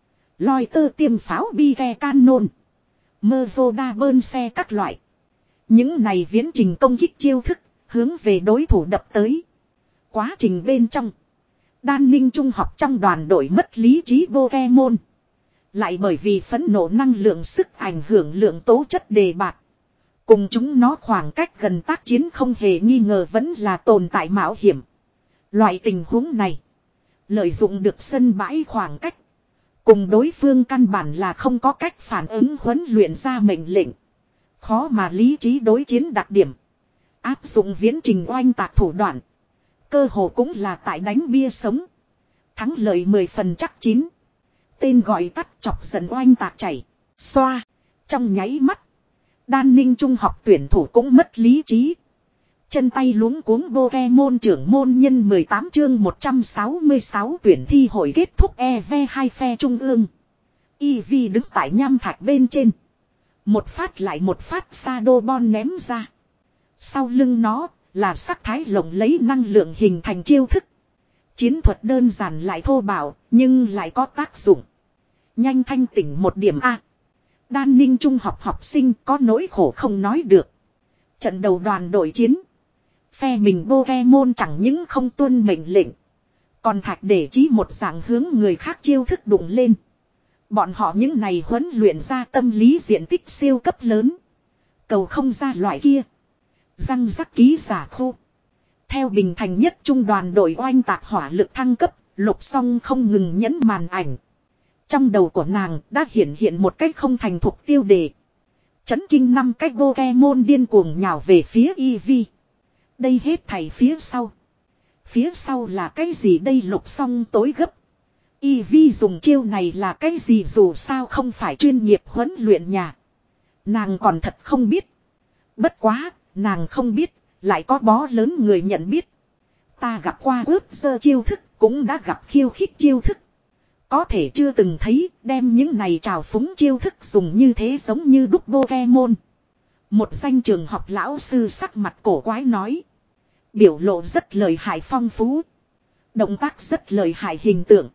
Loi tơ tiêm pháo Bige Cannon. Mơ-rô-đa bơn xe các loại. Những này viễn trình công kích chiêu thức, hướng về đối thủ đập tới. Quá trình bên trong. Đan Ninh Trung học trong đoàn đội mất lý trí Pokemon. Lại bởi vì phẫn nộ năng lượng sức ảnh hưởng lượng tố chất đề bạt. Cùng chúng nó khoảng cách gần tác chiến không hề nghi ngờ vẫn là tồn tại mạo hiểm. Loại tình huống này. Lợi dụng được sân bãi khoảng cách. Cùng đối phương căn bản là không có cách phản ứng huấn luyện ra mệnh lệnh. Khó mà lý trí đối chiến đặc điểm. Áp dụng viễn trình oanh tạc thủ đoạn. Cơ hồ cũng là tại đánh bia sống. Thắng lợi mười phần chắc chín. Tên gọi tắt chọc giận oanh tạc chảy. Xoa. Trong nháy mắt. Đan Ninh Trung học tuyển thủ cũng mất lý trí. Chân tay luống cuống Pokemon trưởng môn nhân mười tám chương một trăm sáu mươi sáu tuyển thi hội kết thúc e vê hai phe trung ương. Eevee đứng tại nham thạch bên trên. Một phát lại một phát Shadow Ball ném ra. Sau lưng nó là sắc thái lộng lấy năng lượng hình thành chiêu thức. Chiến thuật đơn giản lại thô bạo nhưng lại có tác dụng. Nhanh thanh tỉnh một điểm A. Đan Ninh Trung học học sinh có nỗi khổ không nói được. Trận đầu đoàn đội chiến. Phe mình Pokemon chẳng những không tuân mệnh lệnh. Còn thạch để chí một dạng hướng người khác chiêu thức đụng lên. Bọn họ những này huấn luyện ra tâm lý diện tích siêu cấp lớn. Cầu không ra loại kia. Răng rắc ký giả khu. Theo bình thành nhất trung đoàn đội oanh tạc hỏa lực thăng cấp. Lục song không ngừng nhấn màn ảnh. Trong đầu của nàng đã hiện hiện một cách không thành thục tiêu đề. Chấn kinh năm cách Pokemon điên cuồng nhào về phía Eevee. Đây hết thảy phía sau. Phía sau là cái gì đây Lục song tối gấp. Eevee dùng chiêu này là cái gì dù sao không phải chuyên nghiệp huấn luyện nhà. Nàng còn thật không biết. Bất quá, nàng không biết, lại có bó lớn người nhận biết. Ta gặp qua ướp sơ chiêu thức, cũng đã gặp khiêu khích chiêu thức. Có thể chưa từng thấy, đem những này trào phúng chiêu thức dùng như thế giống như đúc Pokemon. Một danh trường học lão sư sắc mặt cổ quái nói. Biểu lộ rất lợi hại phong phú. Động tác rất lợi hại hình tượng.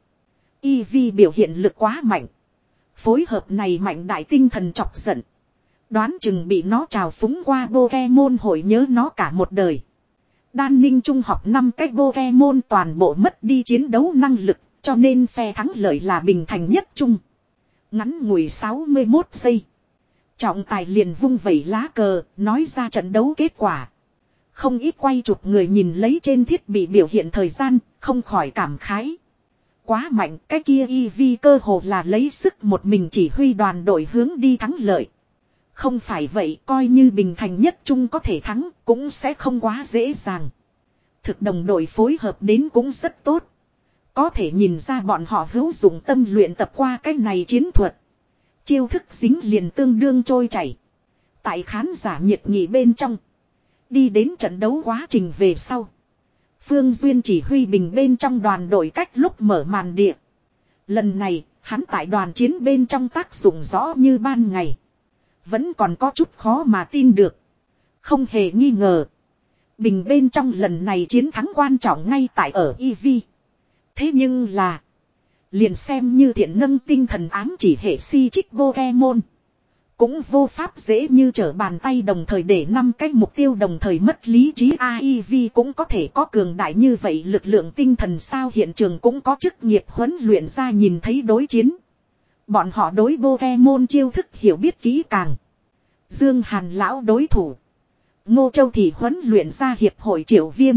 Eevee biểu hiện lực quá mạnh. Phối hợp này mạnh đại tinh thần chọc giận. Đoán chừng bị nó trào phúng qua Pokemon hội nhớ nó cả một đời. Đan Ninh Trung học năm cái Pokemon toàn bộ mất đi chiến đấu năng lực. Cho nên phe thắng lợi là bình thành nhất trung. Ngắn ngủi sáu mươi mốt giây. Trọng tài liền vung vẩy lá cờ, nói ra trận đấu kết quả. Không ít quay chụp người nhìn lấy trên thiết bị biểu hiện thời gian, không khỏi cảm khái. Quá mạnh, cái kia i vê cơ hồ là lấy sức một mình chỉ huy đoàn đội hướng đi thắng lợi. Không phải vậy, coi như Bình Thành nhất trung có thể thắng, cũng sẽ không quá dễ dàng. Thực đồng đội phối hợp đến cũng rất tốt. Có thể nhìn ra bọn họ hữu dụng tâm luyện tập qua cái này chiến thuật. Chiêu thức dính liền tương đương trôi chảy. Tại khán giả nhiệt nghị bên trong. Đi đến trận đấu quá trình về sau. Phương Duyên chỉ huy Bình bên trong đoàn đội cách lúc mở màn địa. Lần này, hắn tại đoàn chiến bên trong tác dụng rõ như ban ngày. Vẫn còn có chút khó mà tin được. Không hề nghi ngờ. Bình bên trong lần này chiến thắng quan trọng ngay tại ở i vê. Thế nhưng là. Liền xem như thiện nâng tinh thần ám chỉ hệ si trích Pokemon. Cũng vô pháp dễ như trở bàn tay đồng thời để năm cái mục tiêu đồng thời mất lý trí a i vê cũng có thể có cường đại như vậy lực lượng tinh thần sao hiện trường cũng có chức nghiệp huấn luyện ra nhìn thấy đối chiến. Bọn họ đối Pokemon chiêu thức hiểu biết kỹ càng. Dương Hàn lão đối thủ. Ngô Châu thì huấn luyện ra hiệp hội Triệu Viêm.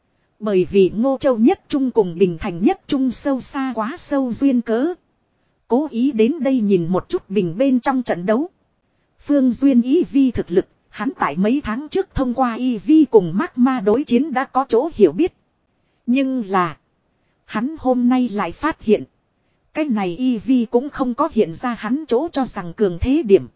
Bởi vì Ngô Châu nhất trung cùng Bình Thành nhất trung sâu xa quá sâu duyên cớ. Cố ý đến đây nhìn một chút Bình bên trong trận đấu. Phương Duyên i vê thực lực, hắn tại mấy tháng trước thông qua i vê cùng Magma đối chiến đã có chỗ hiểu biết. Nhưng là, hắn hôm nay lại phát hiện, cái này i vê cũng không có hiện ra hắn chỗ cho rằng cường thế điểm.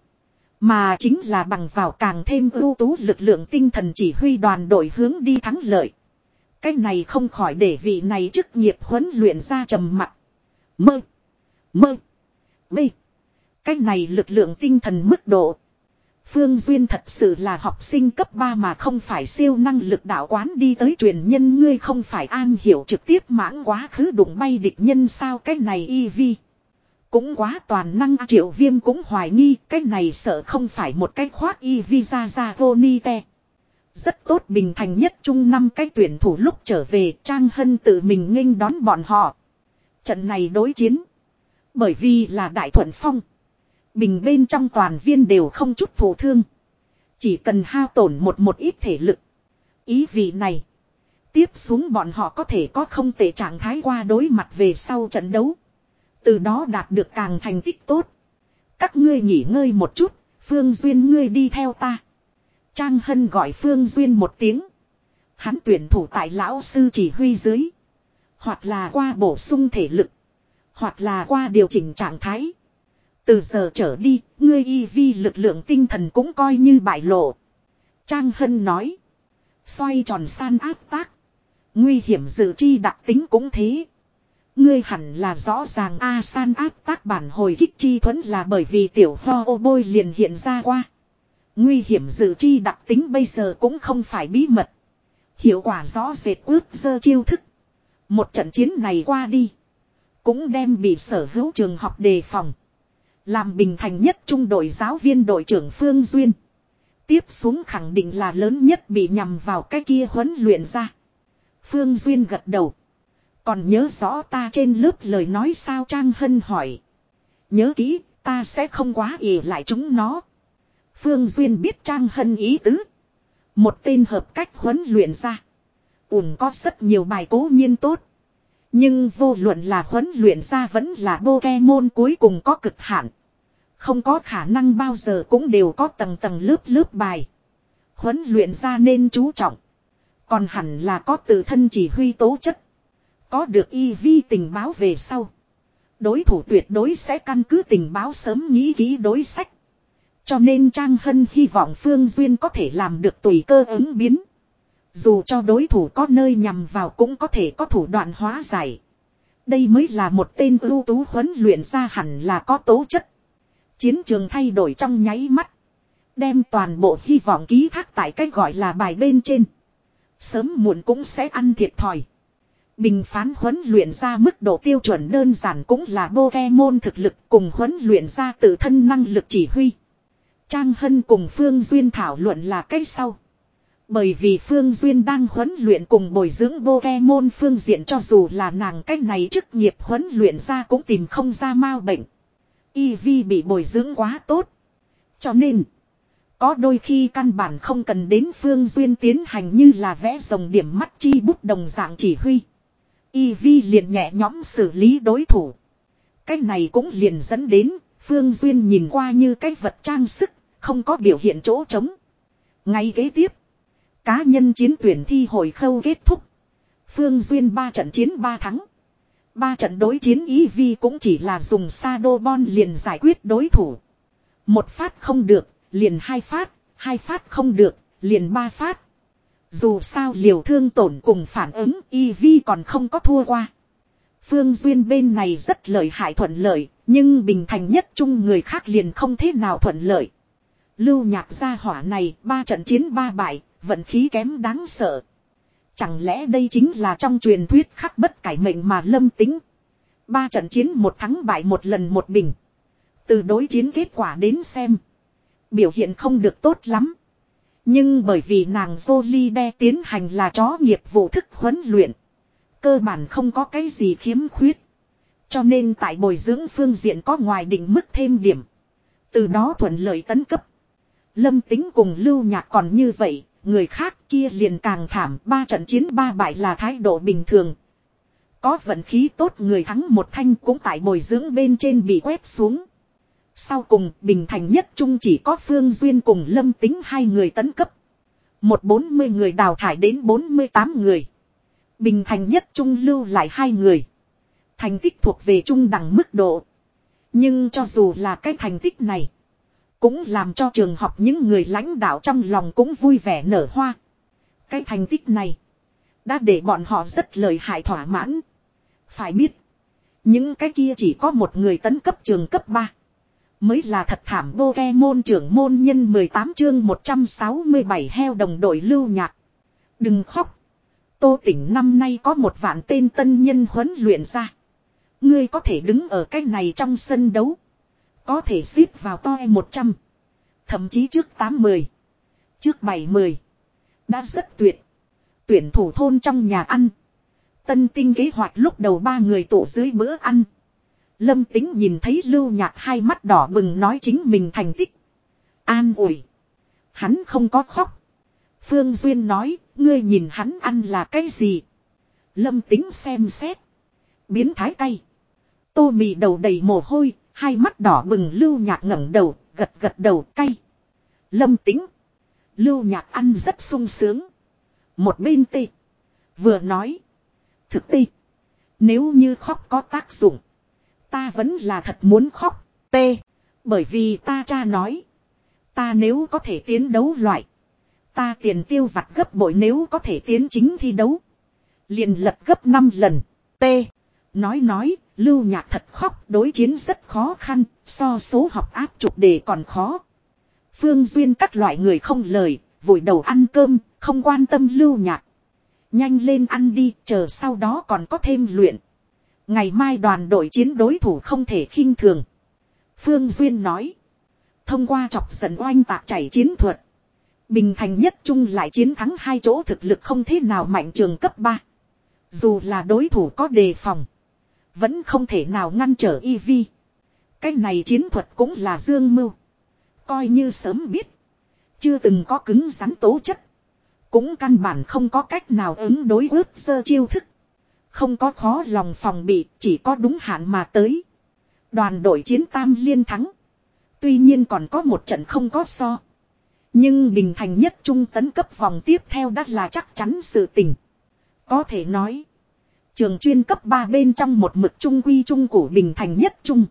Mà chính là bằng vào càng thêm ưu tú lực lượng tinh thần chỉ huy đoàn đội hướng đi thắng lợi. Cái này không khỏi để vị này chức nghiệp huấn luyện ra trầm mặc. Mơ. Mơ. Bê. Cái này lực lượng tinh thần mức độ. Phương Duyên thật sự là học sinh cấp ba mà không phải siêu năng lực đạo quán đi tới truyền nhân ngươi không phải an hiểu trực tiếp mãng quá khứ đụng bay địch nhân sao cái này i vê. Cũng quá toàn năng Triệu Viêm cũng hoài nghi cái này sợ không phải một cái khoác i vê ra ra vô ni te. Rất tốt Bình Thành nhất trung năm cái tuyển thủ lúc trở về Trang Hân tự mình nghênh đón bọn họ. Trận này đối chiến. Bởi vì là Đại Thuận Phong. Bình bên trong toàn viên đều không chút thụ thương. Chỉ cần hao tổn một một ít thể lực. Ý vị này. Tiếp xuống bọn họ có thể có không tệ trạng thái qua đối mặt về sau trận đấu. Từ đó đạt được càng thành tích tốt. Các ngươi nghỉ ngơi một chút. Phương Duyên ngươi đi theo ta. Trang Hân gọi Phương Duyên một tiếng. Hắn tuyển thủ tại lão sư chỉ huy dưới. Hoặc là qua bổ sung thể lực. Hoặc là qua điều chỉnh trạng thái. Từ giờ trở đi, ngươi y vi lực lượng tinh thần cũng coi như bại lộ. Trang Hân nói. Xoay tròn san áp tác. Nguy hiểm dự chi đặc tính cũng thế. Ngươi hẳn là rõ ràng A san áp tác bản hồi kích chi thuẫn là bởi vì tiểu ho ô bôi liền hiện ra qua. Nguy hiểm dự chi đặc tính bây giờ cũng không phải bí mật. Hiệu quả rõ rệt ước dơ chiêu thức. Một trận chiến này qua đi. Cũng đem bị sở hữu trường học đề phòng. Làm Bình Thành nhất trung đội giáo viên đội trưởng Phương Duyên. Tiếp xuống khẳng định là lớn nhất bị nhằm vào cái kia huấn luyện ra. Phương Duyên gật đầu. Còn nhớ rõ ta trên lớp lời nói sao Trang Hân hỏi. Nhớ kỹ, ta sẽ không quá ỉ lại chúng nó. Phương Duyên biết Trang Hân ý tứ. Một tên hợp cách huấn luyện ra. Ủn có rất nhiều bài cố nhiên tốt. Nhưng vô luận là huấn luyện ra vẫn là Pokemon cuối cùng có cực hạn. Không có khả năng bao giờ cũng đều có tầng tầng lớp lớp bài. Huấn luyện ra nên chú trọng. Còn hẳn là có tự thân chỉ huy tố chất. Có được i vê tình báo về sau. Đối thủ tuyệt đối sẽ căn cứ tình báo sớm nghĩ kỹ đối sách. Cho nên Trang Hân hy vọng Phương Duyên có thể làm được tùy cơ ứng biến. Dù cho đối thủ có nơi nhằm vào cũng có thể có thủ đoạn hóa giải. Đây mới là một tên ưu tú huấn luyện ra hẳn là có tố chất. Chiến trường thay đổi trong nháy mắt. Đem toàn bộ hy vọng ký thác tại cái gọi là bài bên trên. Sớm muộn cũng sẽ ăn thiệt thòi. Bình phán huấn luyện ra mức độ tiêu chuẩn đơn giản cũng là Pokemon thực lực cùng huấn luyện ra tự thân năng lực chỉ huy. Trang Hân cùng Phương Duyên thảo luận là cái sau. Bởi vì Phương Duyên đang huấn luyện cùng bồi dưỡng Pokemon phương diện cho dù là nàng cách này chức nghiệp huấn luyện ra cũng tìm không ra mau bệnh. Eevee bị bồi dưỡng quá tốt. Cho nên, có đôi khi căn bản không cần đến Phương Duyên tiến hành như là vẽ rồng điểm mắt chi bút đồng dạng chỉ huy. Eevee liền nhẹ nhõm xử lý đối thủ. Cái này cũng liền dẫn đến Phương Duyên nhìn qua như cái vật trang sức, không có biểu hiện chỗ trống. Ngay kế tiếp, cá nhân chiến tuyển thi hội khâu kết thúc. Phương Duyên ba trận chiến ba thắng. Ba trận đối chiến Eevee cũng chỉ là dùng Shadow Ball liền giải quyết đối thủ. Một phát không được, liền hai phát, hai phát không được, liền ba phát. Dù sao liều thương tổn cùng phản ứng Eevee còn không có thua qua. Phương Duyên bên này rất lợi hại thuận lợi, nhưng bình thành nhất trung người khác liền không thế nào thuận lợi. Lưu Nhạc gia hỏa này ba trận chiến ba bại, vận khí kém đáng sợ. Chẳng lẽ đây chính là trong truyền thuyết khắc bất cải mệnh mà Lâm Tính. Ba trận chiến một thắng bại một lần một bình. Từ đối chiến kết quả đến xem, biểu hiện không được tốt lắm. Nhưng bởi vì nàng Jolie đe tiến hành là chó nghiệp vụ thức huấn luyện, cơ bản không có cái gì khiếm khuyết. Cho nên tại bồi dưỡng phương diện có ngoài định mức thêm điểm. Từ đó thuận lợi tấn cấp. Lâm Tính cùng Lưu Nhạc còn như vậy, người khác kia liền càng thảm. Ba trận chiến ba bại là thái độ bình thường. Có vận khí tốt người thắng một thanh cũng tại bồi dưỡng bên trên bị quét xuống. Sau cùng bình thành nhất trung chỉ có Phương Duyên cùng Lâm Tính hai người tấn cấp. Một bốn mươi người đào thải đến bốn mươi tám người. Bình thành nhất trung lưu lại hai người. Thành tích thuộc về trung đẳng mức độ. Nhưng cho dù là cái thành tích này, cũng làm cho trường học những người lãnh đạo trong lòng cũng vui vẻ nở hoa. Cái thành tích này đã để bọn họ rất lợi hại thỏa mãn. Phải biết, những cái kia chỉ có một người tấn cấp trường cấp ba. Mới là thật thảm. Pokemon trưởng môn nhân mười tám chương một trăm sáu mươi bảy heo đồng đội Lưu Nhạc. Đừng khóc. Tô Tỉnh năm nay có một vạn tên tân nhân huấn luyện ra. Ngươi có thể đứng ở cái này trong sân đấu. Có thể xếp vào toi một trăm. Thậm chí trước tám mươi. Trước bảy mươi. Đã rất tuyệt. Tuyển thủ thôn trong nhà ăn. Tân tinh kế hoạch lúc đầu ba người tụ dưới bữa ăn. Lâm Tính nhìn thấy Lưu Nhạc hai mắt đỏ bừng nói chính mình thành tích. An ủi. Hắn không có khóc. Phương Duyên nói, ngươi nhìn hắn ăn là cái gì? Lâm Tính xem xét. Biến thái cay. Tô Mị đầu đầy mồ hôi, hai mắt đỏ bừng. Lưu Nhạc ngẩng đầu, gật gật đầu cay. Lâm Tính. Lưu Nhạc ăn rất sung sướng. Một bên tê. Vừa nói. Thực tê. Nếu như khóc có tác dụng, ta vẫn là thật muốn khóc. T. Bởi vì ta cha nói, ta nếu có thể tiến đấu loại, ta tiền tiêu vặt gấp bội, nếu có thể tiến chính thi đấu, liền lật gấp năm lần. T. Nói nói, Lưu Nhạc thật khóc. Đối chiến rất khó khăn, so số học áp chục đề còn khó. Phương Duyên các loại người không lời, vùi đầu ăn cơm, không quan tâm Lưu Nhạc. Nhanh lên ăn đi, chờ sau đó còn có thêm luyện. Ngày mai đoàn đội chiến đối thủ không thể khinh thường. Phương Duyên nói. Thông qua chọc giận oanh tạc chảy chiến thuật, bình thành nhất trung lại chiến thắng hai chỗ thực lực không thế nào mạnh trường cấp ba. Dù là đối thủ có đề phòng, vẫn không thể nào ngăn trở Eevee. Cái này chiến thuật cũng là dương mưu. Coi như sớm biết, chưa từng có cứng rắn tố chất, cũng căn bản không có cách nào ứng đối ướp sơ chiêu thức. Không có khó lòng phòng bị, chỉ có đúng hạn mà tới. Đoàn đội chiến tam liên thắng. Tuy nhiên còn có một trận không có so. Nhưng bình thành nhất trung tấn cấp vòng tiếp theo đã là chắc chắn sự tình. Có thể nói, trường chuyên cấp ba bên trong một mực trung quy trung của bình thành nhất trung.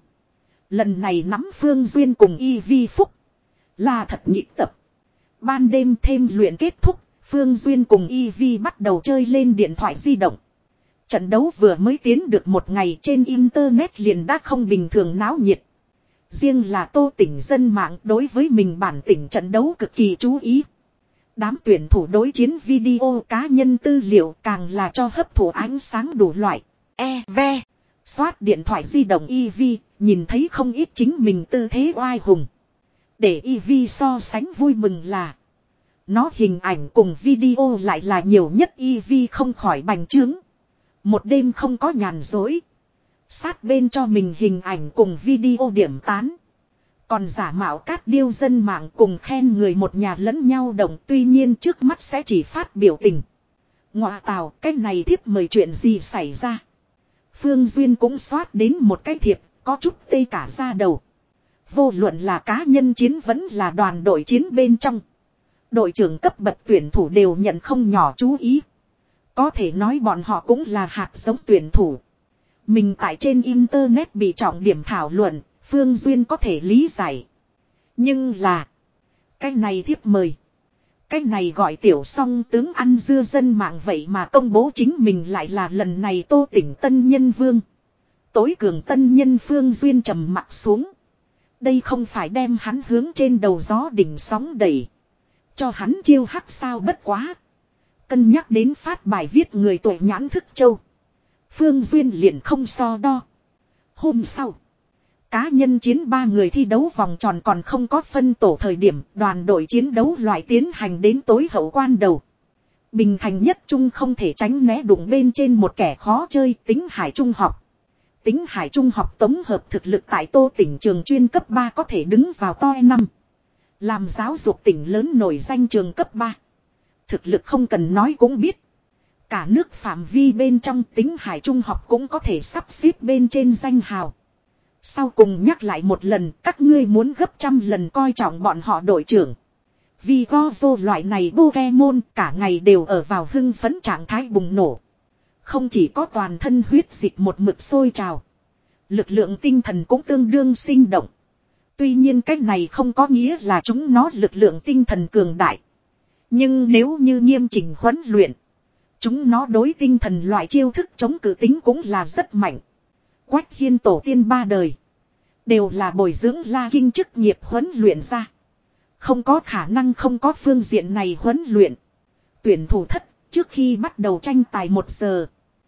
Lần này nắm Phương Duyên cùng Eevee Phúc là thật nhịp tập. Ban đêm thêm luyện kết thúc, Phương Duyên cùng Eevee bắt đầu chơi lên điện thoại di động. Trận đấu vừa mới tiến được một ngày, trên internet liền đã không bình thường náo nhiệt. Riêng là Tô Tỉnh dân mạng đối với mình bản tỉnh trận đấu cực kỳ chú ý. Đám tuyển thủ đối chiến video cá nhân tư liệu càng là cho hấp thụ ánh sáng đủ loại. E ve. Xoát điện thoại di động Eevee, nhìn thấy không ít chính mình tư thế oai hùng. Để Eevee so sánh vui mừng là, nó hình ảnh cùng video lại là nhiều nhất. Eevee không khỏi bành trướng. Một đêm không có nhàn dối, Sát bên cho mình hình ảnh cùng video điểm tán. Còn giả mạo cát điêu dân mạng cùng khen người một nhà lẫn nhau đồng, tuy nhiên trước mắt sẽ chỉ phát biểu tình. Ngoạ tào, cái này thiếp mời chuyện gì xảy ra. Phương Duyên cũng soát đến một cái thiệp, có chút tê cả da đầu. Vô luận là cá nhân chiến vẫn là đoàn đội chiến bên trong. Đội trưởng cấp bậc tuyển thủ đều nhận không nhỏ chú ý. Có thể nói bọn họ cũng là hạt giống tuyển thủ. Mình tại trên internet bị trọng điểm thảo luận, Phương Duyên có thể lý giải. Nhưng là, cái này thiếp mời. Cái này gọi tiểu song tướng ăn dưa dân mạng vậy mà công bố chính mình lại là lần này Tô Tỉnh Tân Nhân Vương. Tối cường tân nhân Phương Duyên trầm mặt xuống. Đây không phải đem hắn hướng trên đầu gió đỉnh sóng đẩy. Cho hắn chiêu hắc sao bất quá. Cân nhắc đến phát bài viết người tuổi nhãn thức châu. Phương Duyên liền không so đo. Hôm sau, cá nhân chiến ba người thi đấu vòng tròn còn không có phân tổ thời điểm, đoàn đội chiến đấu loại tiến hành đến tối hậu quan đầu. Bình Thành Nhất Trung không thể tránh né đụng bên trên một kẻ khó chơi, Tính Hải Trung học. Tính Hải Trung học tổng hợp thực lực tại Tô Tỉnh trường chuyên cấp ba có thể đứng vào top năm. Làm giáo dục tỉnh lớn nổi danh trường cấp ba. Thực lực không cần nói cũng biết. Cả nước phạm vi bên trong Tính Hải Trung học cũng có thể sắp xếp bên trên danh hào. Sau cùng nhắc lại một lần, các ngươi muốn gấp trăm lần coi trọng bọn họ đội trưởng. Vì Gozo loại này Pokemon cả ngày đều ở vào hưng phấn trạng thái bùng nổ. Không chỉ có toàn thân huyết dịch một mực sôi trào. Lực lượng tinh thần cũng tương đương sinh động. Tuy nhiên cách này không có nghĩa là chúng nó lực lượng tinh thần cường đại. Nhưng nếu như nghiêm chỉnh huấn luyện, chúng nó đối tinh thần loại chiêu thức chống cự tính cũng là rất mạnh. Quách Hiên tổ tiên ba đời đều là bồi dưỡng La Kinh chức nghiệp huấn luyện ra. Không có khả năng không có phương diện này huấn luyện. Tuyển thủ thất trước khi bắt đầu tranh tài một giờ.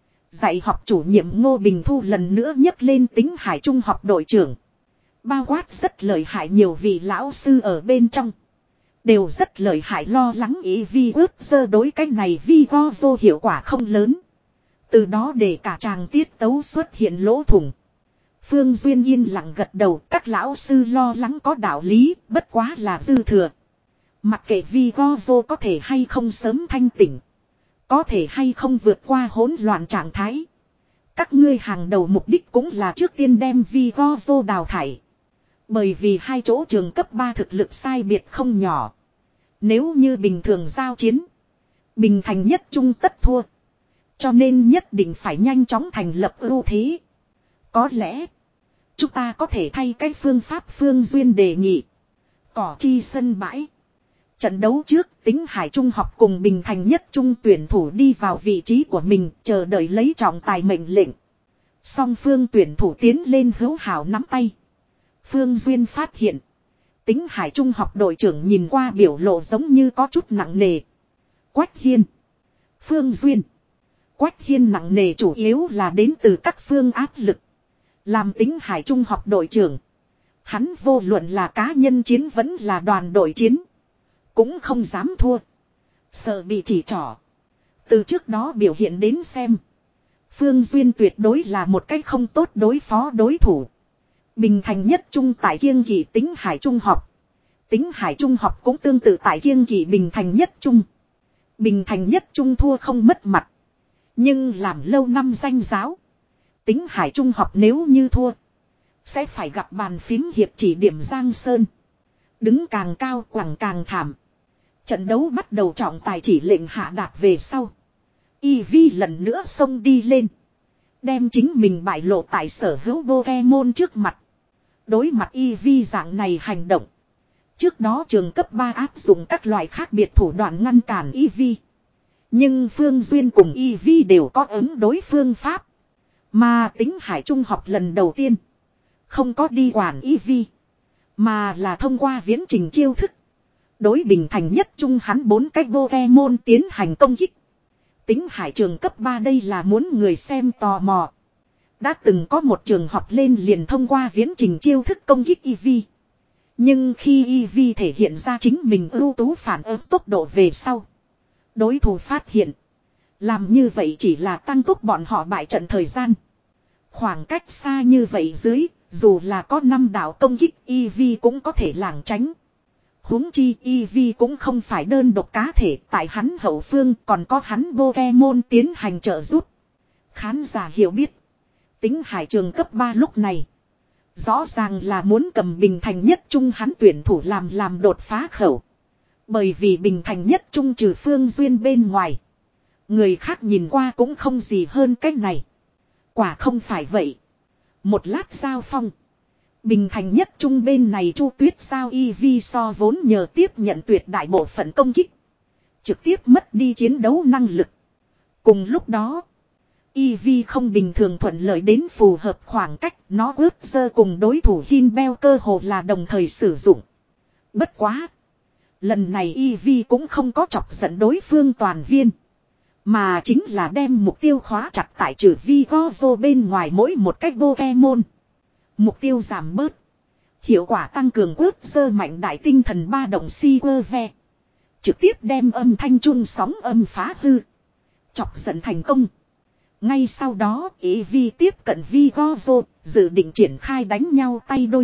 Dạy học chủ nhiệm Ngô Bình Thu lần nữa nhấc lên Tính Hải Trung học đội trưởng. Bao quát rất lợi hại nhiều vị lão sư ở bên trong. Đều rất lợi hại lo lắng ý vi ước sơ đối cái này vi go vô hiệu quả không lớn. Từ đó để cả tràng tiết tấu xuất hiện lỗ thủng. Phương Duyên yên lặng gật đầu, các lão sư lo lắng có đạo lý, bất quá là dư thừa. Mặc kệ vi go vô có thể hay không sớm thanh tỉnh. Có thể hay không vượt qua hỗn loạn trạng thái. Các ngươi hàng đầu mục đích cũng là trước tiên đem vi go vô đào thải. Bởi vì hai chỗ trường cấp ba thực lực sai biệt không nhỏ. Nếu như bình thường giao chiến, Bình Thành Nhất Trung tất thua. Cho nên nhất định phải nhanh chóng thành lập ưu thế. Có lẽ, chúng ta có thể thay cái phương pháp Phương Duyên đề nghị. Cỏ chi sân bãi. Trận đấu trước, Tính Hải Trung học cùng Bình Thành Nhất Trung tuyển thủ đi vào vị trí của mình, chờ đợi lấy trọng tài mệnh lệnh. Song phương tuyển thủ tiến lên hữu hảo nắm tay. Phương Duyên phát hiện, Tính Hải Trung học đội trưởng nhìn qua biểu lộ giống như có chút nặng nề. Quách Hiên, Phương Duyên. Quách Hiên nặng nề chủ yếu là đến từ các phương áp lực. Làm Tính Hải Trung học đội trưởng, hắn vô luận là cá nhân chiến vẫn là đoàn đội chiến, cũng không dám thua. Sợ bị chỉ trỏ. Từ trước đó biểu hiện đến xem, Phương Duyên tuyệt đối là một cách không tốt đối phó đối thủ. Bình Thành Nhất Trung tại kiêng kỵ Tính Hải Trung học. Tính Hải Trung học cũng tương tự tại kiêng kỵ Bình Thành Nhất Trung. Bình Thành Nhất Trung thua không mất mặt. Nhưng làm lâu năm danh giáo, Tính Hải Trung học nếu như thua, sẽ phải gặp bàn phím hiệp chỉ điểm Giang Sơn. Đứng càng cao quẳng càng thảm. Trận đấu bắt đầu trọng tài chỉ lệnh hạ đạt về sau. Y Vi lần nữa xông đi lên. Đem chính mình bại lộ tại sở hữu Pokemon trước mặt. Đối mặt Y Vi dạng này hành động. Trước đó trường cấp ba áp dụng các loại khác biệt thủ đoạn ngăn cản Y Vi. Nhưng Phương Duyên cùng Y Vi đều có ứng đối phương pháp. Mà Tính Hải Trung học lần đầu tiên không có đi quản Y Vi, mà là thông qua viễn trình chiêu thức. Đối Bình Thành Nhất Trung hắn bốn cách Pokemon tiến hành công kích. Tính Hải trường cấp ba đây là muốn người xem tò mò. Đã từng có một trường học lên liền thông qua viễn trình chiêu thức công kích Y Vi. Nhưng khi Y Vi thể hiện ra chính mình ưu tú phản ứng tốc độ về sau, đối thủ phát hiện, làm như vậy chỉ là tăng tốc bọn họ bại trận thời gian. Khoảng cách xa như vậy dưới, dù là có năm đạo công kích Eevee cũng có thể lảng tránh. Huống chi Eevee cũng không phải đơn độc cá thể, tại hắn hậu phương còn có hắn Pokemon tiến hành trợ giúp. Khán giả hiểu biết. Tính hải trường cấp ba lúc này. Rõ ràng là muốn cầm Bình Thành Nhất Trung hắn tuyển thủ làm làm đột phá khẩu. Bởi vì Bình Thành Nhất Trung trừ Phương Duyên bên ngoài. Người khác nhìn qua cũng không gì hơn cách này. Quả không phải vậy. Một lát giao phong. Bình Thành Nhất Trung bên này Chu Tuyết sao Eevee so vốn nhờ tiếp nhận tuyệt đại bộ phận công kích. Trực tiếp mất đi chiến đấu năng lực. Cùng lúc đó. Eevee không bình thường thuận lợi đến phù hợp khoảng cách. Nó ướp dơ cùng đối thủ Hinbell cơ hồ là đồng thời sử dụng. Bất quá. Lần này Eevee cũng không có chọc giận đối phương toàn viên. Mà chính là đem mục tiêu khóa chặt tại trừ Vigorzo bên ngoài mỗi một cách Pokemon. Mục tiêu giảm bớt. Hiệu quả tăng cường ướp dơ mạnh đại tinh thần ba động Silverve. Trực tiếp đem âm thanh trung sóng âm phá hư. Chọc giận thành công. Ngay sau đó Eevee tiếp cận Vigorzo, dự định triển khai đánh nhau tay đôi.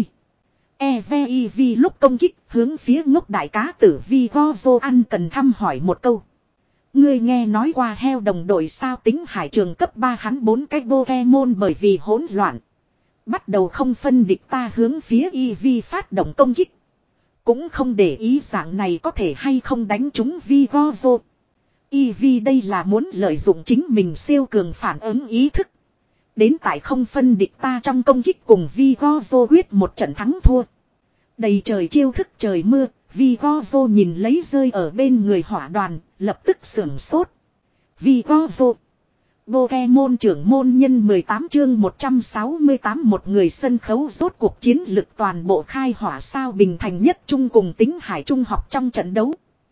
Eevee lúc công kích hướng phía ngốc đại cá tử Vigorzo ăn cần thăm hỏi một câu. Ngươi nghe nói qua heo đồng đội sao tính hải trường cấp ba hắn bốn cái Pokemon bởi vì hỗn loạn. Bắt đầu không phân địch ta hướng phía Eevee phát động công kích. Cũng không để ý dạng này có thể hay không đánh trúng Vigorzo. Eevee đây là muốn lợi dụng chính mình siêu cường phản ứng ý thức. Đến tại không phân địch ta trong công kích cùng Vigorzo quyết một trận thắng thua. Đầy trời chiêu thức trời mưa, Vigorzo nhìn lấy rơi ở bên người hỏa đoàn, lập tức sưởng sốt. Vigorzo. Pokemon trưởng môn nhân mười tám chương một trăm sáu mươi tám một người sân khấu rốt cuộc chiến lực toàn bộ khai hỏa sao Bình Thành Nhất Trung cùng Tính Hải Trung học trong trận đấu.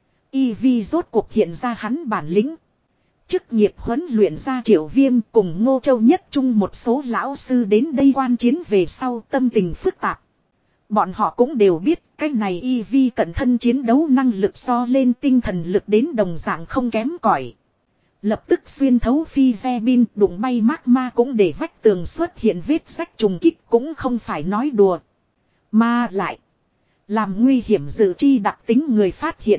Eevee rốt cuộc hiện ra hắn bản lĩnh. Chức nghiệp huấn luyện ra Triệu Viêm cùng Ngô Châu Nhất Trung một số lão sư đến đây quan chiến về sau tâm tình phức tạp. Bọn họ cũng đều biết cái này Eevee cận thân chiến đấu năng lực so lên tinh thần lực đến đồng dạng không kém cỏi. Lập tức xuyên thấu phi xe bin đụng bay magma cũng để vách tường xuất hiện vết rách trùng kích cũng không phải nói đùa. Mà lại. Làm nguy hiểm dự chi đặc tính người phát hiện.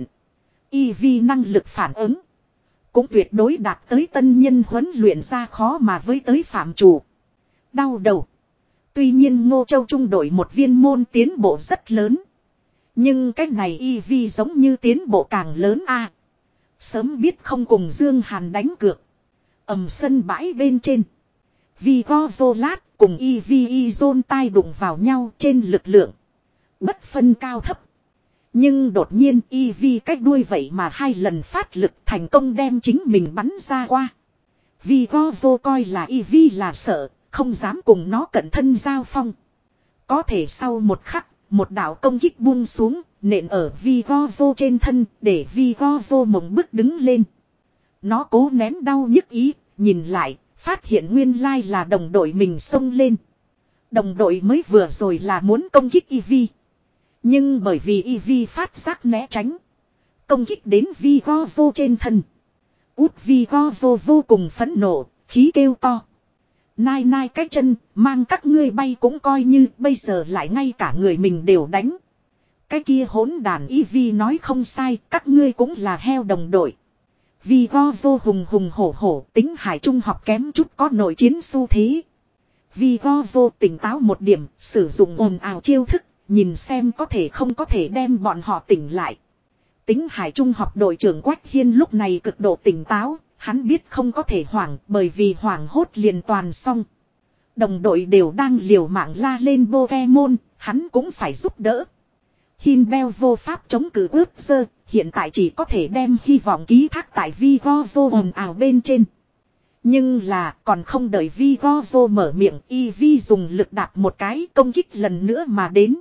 Eevee năng lực phản ứng. Cũng tuyệt đối đạt tới tân nhân huấn luyện ra khó mà với tới phạm chủ. Đau đầu. Tuy nhiên Ngô Châu Trung đội một viên môn tiến bộ rất lớn. Nhưng cách này Eevee giống như tiến bộ càng lớn a. À, sớm biết không cùng Dương Hàn đánh cược. Ầm sân bãi bên trên. Vigorzo lát cùng Eevee Zone tai đụng vào nhau trên lực lượng. Bất phân cao thấp. Nhưng đột nhiên Eevee cách đuôi vậy mà hai lần phát lực thành công đem chính mình bắn ra qua. Vigorzo coi là Eevee là sợ, không dám cùng nó cận thân giao phong. Có thể sau một khắc, một đạo công kích buông xuống, nện ở Vigorzo trên thân, để Vigorzo mộng bức đứng lên. Nó cố nén đau nhức ý, nhìn lại, phát hiện nguyên lai là đồng đội mình xông lên. Đồng đội mới vừa rồi là muốn công kích Eevee. Nhưng bởi vì Eevee phát giác né tránh. Công kích đến Vigorzo trên thân. Út Vigorzo vô cùng phẫn nộ, khí kêu to. Nai nai cái chân, mang các ngươi bay cũng coi như bây giờ lại ngay cả người mình đều đánh. Cái kia hỗn đàn Eevee nói không sai, các ngươi cũng là heo đồng đội. Vigorzo hùng hùng hổ hổ, Tính Hải Trung học kém chút có nội chiến xu thế. Vigorzo tỉnh táo một điểm, sử dụng ồn ào chiêu thức. Nhìn xem có thể không có thể đem bọn họ tỉnh lại. Tính Hải Trung học đội trưởng Quách Hiên lúc này cực độ tỉnh táo. Hắn biết không có thể hoảng bởi vì hoảng hốt liền toàn xong. Đồng đội đều đang liều mạng la lên Pokemon. Hắn cũng phải giúp đỡ. Hinbell vô pháp chống cự ướp dơ. Hiện tại chỉ có thể đem hy vọng ký thác tại Vigorzo ồn ào bên trên. Nhưng là còn không đợi Vigorzo mở miệng. Eevee dùng lực đạp một cái công kích lần nữa mà đến.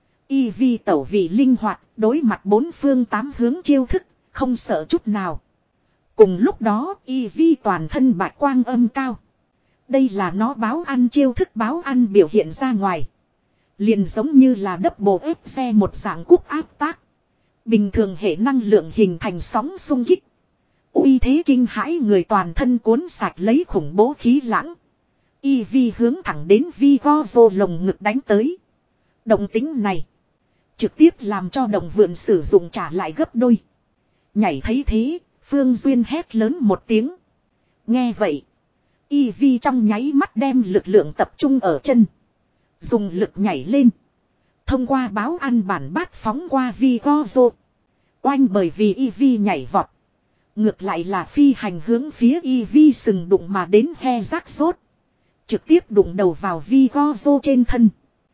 Eevee tẩu vị linh hoạt, đối mặt bốn phương tám hướng chiêu thức, không sợ chút nào. Cùng lúc đó, Eevee toàn thân bạch quang âm cao. Đây là nó báo ăn chiêu thức báo ăn biểu hiện ra ngoài. Liền giống như là double ép xe một dạng cúc áp tác. Bình thường hệ năng lượng hình thành sóng xung kích. Uy thế kinh hãi người toàn thân cuốn sạch lấy khủng bố khí lãng. Eevee hướng thẳng đến Vigoro lồng ngực đánh tới. Động tính này trực tiếp làm cho đồng vượn sử dụng trả lại gấp đôi. Nhảy thấy thế, Phương Duyên hét lớn một tiếng. Nghe vậy, Eevee trong nháy mắt đem lực lượng tập trung ở chân. Dùng lực nhảy lên. Thông qua báo ăn bản bát phóng qua Vigoro. Oanh bởi vì Eevee nhảy vọt. Ngược lại là phi hành hướng phía Eevee sừng đụng mà đến he rác rốt. Trực tiếp đụng đầu vào Vigoro trên thân.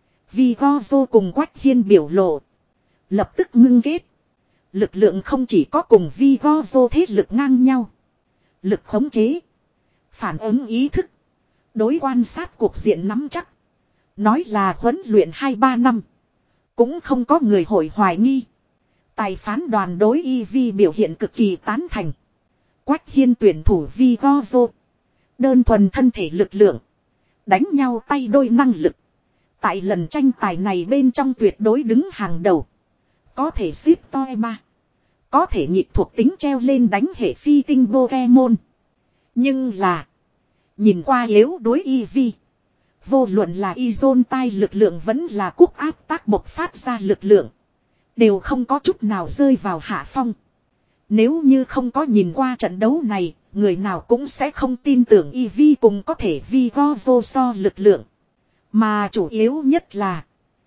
Vigoro cùng Quách Hiên biểu lộ. Lập tức ngưng kết. Lực lượng không chỉ có cùng Vigoro thế lực ngang nhau. Lực khống chế. Phản ứng ý thức. Đối quan sát cuộc diện nắm chắc. Nói là huấn luyện hai ba năm. Cũng không có người hội hoài nghi. Tài phán đoàn đối Eevee biểu hiện cực kỳ tán thành. Quách Hiên tuyển thủ Vigoro. Đơn thuần thân thể lực lượng. Đánh nhau tay đôi năng lực. Tại lần tranh tài này bên trong tuyệt đối đứng hàng đầu. Có thể xếp toi ba. Có thể nhịp thuộc tính treo lên đánh hệ phi tinh Pokemon. Nhưng là. Nhìn qua yếu đối Eevee. Vô luận là Izon tai lực lượng vẫn là quốc áp tác bộc phát ra lực lượng. Đều không có chút nào rơi vào hạ phong. Nếu như không có nhìn qua trận đấu này, người nào cũng sẽ không tin tưởng Eevee cùng có thể Vigoro so lực lượng. Mà chủ yếu nhất là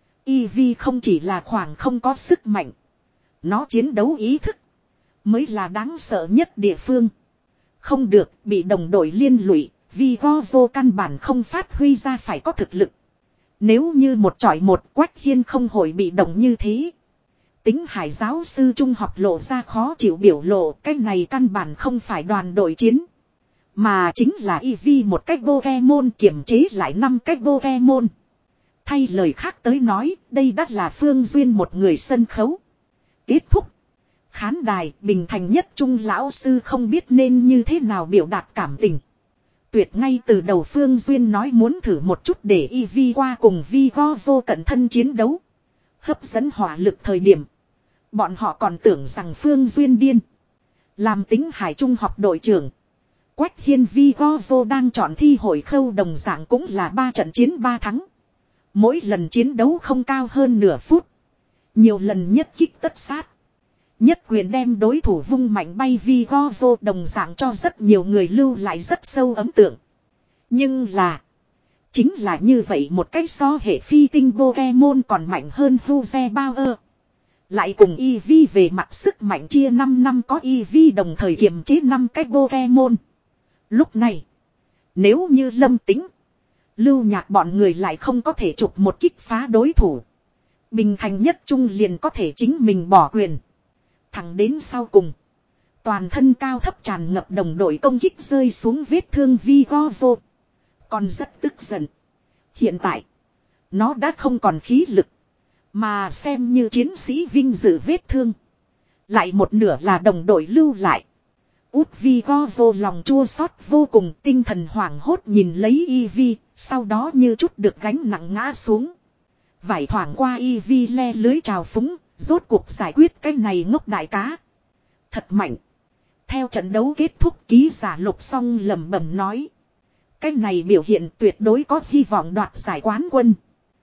Eevee không chỉ là khoảng không có sức mạnh. Nó chiến đấu ý thức mới là đáng sợ nhất địa phương. Không được bị đồng đội liên lụy, Vigoro căn bản không phát huy ra phải có thực lực. Nếu như một chọi một Quách Hiên không hội bị động như thế. Tính Hải giáo sư trung học lộ ra khó chịu biểu lộ, cái này căn bản không phải đoàn đội chiến. Mà chính là Eevee một cách Pokemon kiểm chế lại năm cách Pokemon. Thay lời khác tới nói, đây đã là Phương Duyên một người sân khấu. Kết thúc. Khán đài, Bình Thành nhất trung lão sư không biết nên như thế nào biểu đạt cảm tình. Tuyệt ngay từ đầu Phương Duyên nói muốn thử một chút để Eevee qua cùng Vigoro cận thân chiến đấu. Hấp dẫn hỏa lực thời điểm. Bọn họ còn tưởng rằng Phương Duyên điên. Làm Tính Hải trung học đội trưởng. Quách Hiên Vigoro đang chọn thi hội khâu đồng dạng cũng là ba trận chiến ba thắng. Mỗi lần chiến đấu không cao hơn nửa phút. Nhiều lần nhất kích tất sát. Nhất quyền đem đối thủ vung mạnh bay Vigoro đồng dạng cho rất nhiều người lưu lại rất sâu ấn tượng. Nhưng là. Chính là như vậy một cách so hệ phi tinh Pokemon còn mạnh hơn Huze Bauer. Lại cùng Eevee về mặt sức mạnh chia năm năm có Eevee đồng thời kiềm chế năm cái Pokemon. Lúc này. Nếu như Lâm Tĩnh. Lưu Nhạc bọn người lại không có thể chụp một kích phá đối thủ. Bình Thành nhất trung liền có thể chính mình bỏ quyền. Thẳng đến sau cùng. Toàn thân cao thấp tràn ngập đồng đội công kích rơi xuống vết thương Vigoro. Còn rất tức giận. Hiện tại. Nó đã không còn khí lực. Mà xem như chiến sĩ vinh dự vết thương. Lại một nửa là đồng đội lưu lại. Út Vigoro lòng chua xót vô cùng tinh thần hoảng hốt nhìn lấy Eevee. Sau đó như chút được gánh nặng ngã xuống. Vải thoảng qua Eevee le lưới trào phúng. Rốt cuộc giải quyết cái này ngốc đại cá. Thật mạnh. Theo trận đấu kết thúc ký giả Lục Song lẩm bẩm nói. Cái này biểu hiện tuyệt đối có hy vọng đoạt giải quán quân.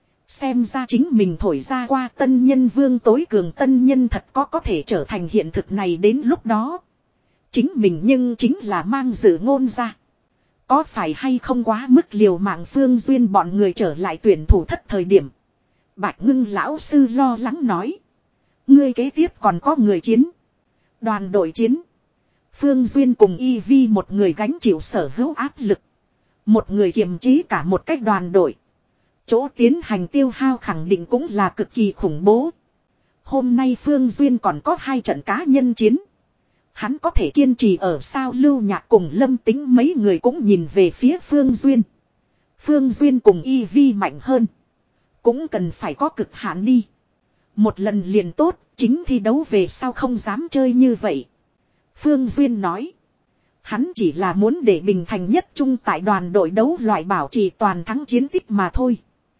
Xem ra chính mình thổi ra qua tân nhân vương tối cường tân nhân thật có có thể trở thành hiện thực này đến lúc đó. Chính mình nhưng chính là mang dự ngôn ra. Có phải hay không quá mức liều mạng Phương Duyên bọn người trở lại tuyển thủ thất thời điểm. Bạch Ngưng lão sư lo lắng nói. Ngươi kế tiếp còn có người chiến. Đoàn đội chiến. Phương Duyên cùng Eevee một người gánh chịu sở hữu áp lực. Một người kiềm chế cả một cách đoàn đội. Chỗ tiến hành tiêu hao khẳng định cũng là cực kỳ khủng bố. Hôm nay Phương Duyên còn có hai trận cá nhân chiến. Hắn có thể kiên trì ở sao Lưu Nhạc cùng Lâm Tính mấy người cũng nhìn về phía Phương Duyên. Phương Duyên cùng Eevee mạnh hơn. Cũng cần phải có cực hạn đi. Một lần liền tốt, chính thi đấu về sau không dám chơi như vậy. Phương Duyên nói. Hắn chỉ là muốn để Bình Thành nhất trung tại đoàn đội đấu loại bảo trì toàn thắng chiến tích mà thôi.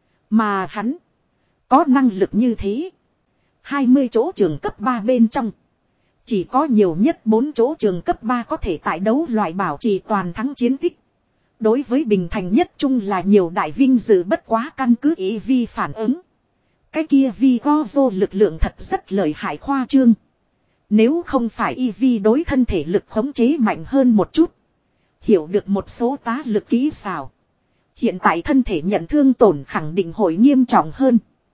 Mà hắn có năng lực như thế. hai mươi chỗ trường cấp ba bên trong. Chỉ có nhiều nhất bốn chỗ trường cấp ba có thể tại đấu loại bảo trì toàn thắng chiến tích. Đối với Bình Thành nhất trung là nhiều đại vinh dự bất quá căn cứ ý vi phản ứng. Cái kia vi go vô lực lượng thật rất lợi hại khoa trương. Nếu không phải y vi đối thân thể lực khống chế mạnh hơn một chút. Hiểu được một số tá lực kỹ xảo. Hiện tại thân thể nhận thương tổn khẳng định hội nghiêm trọng hơn.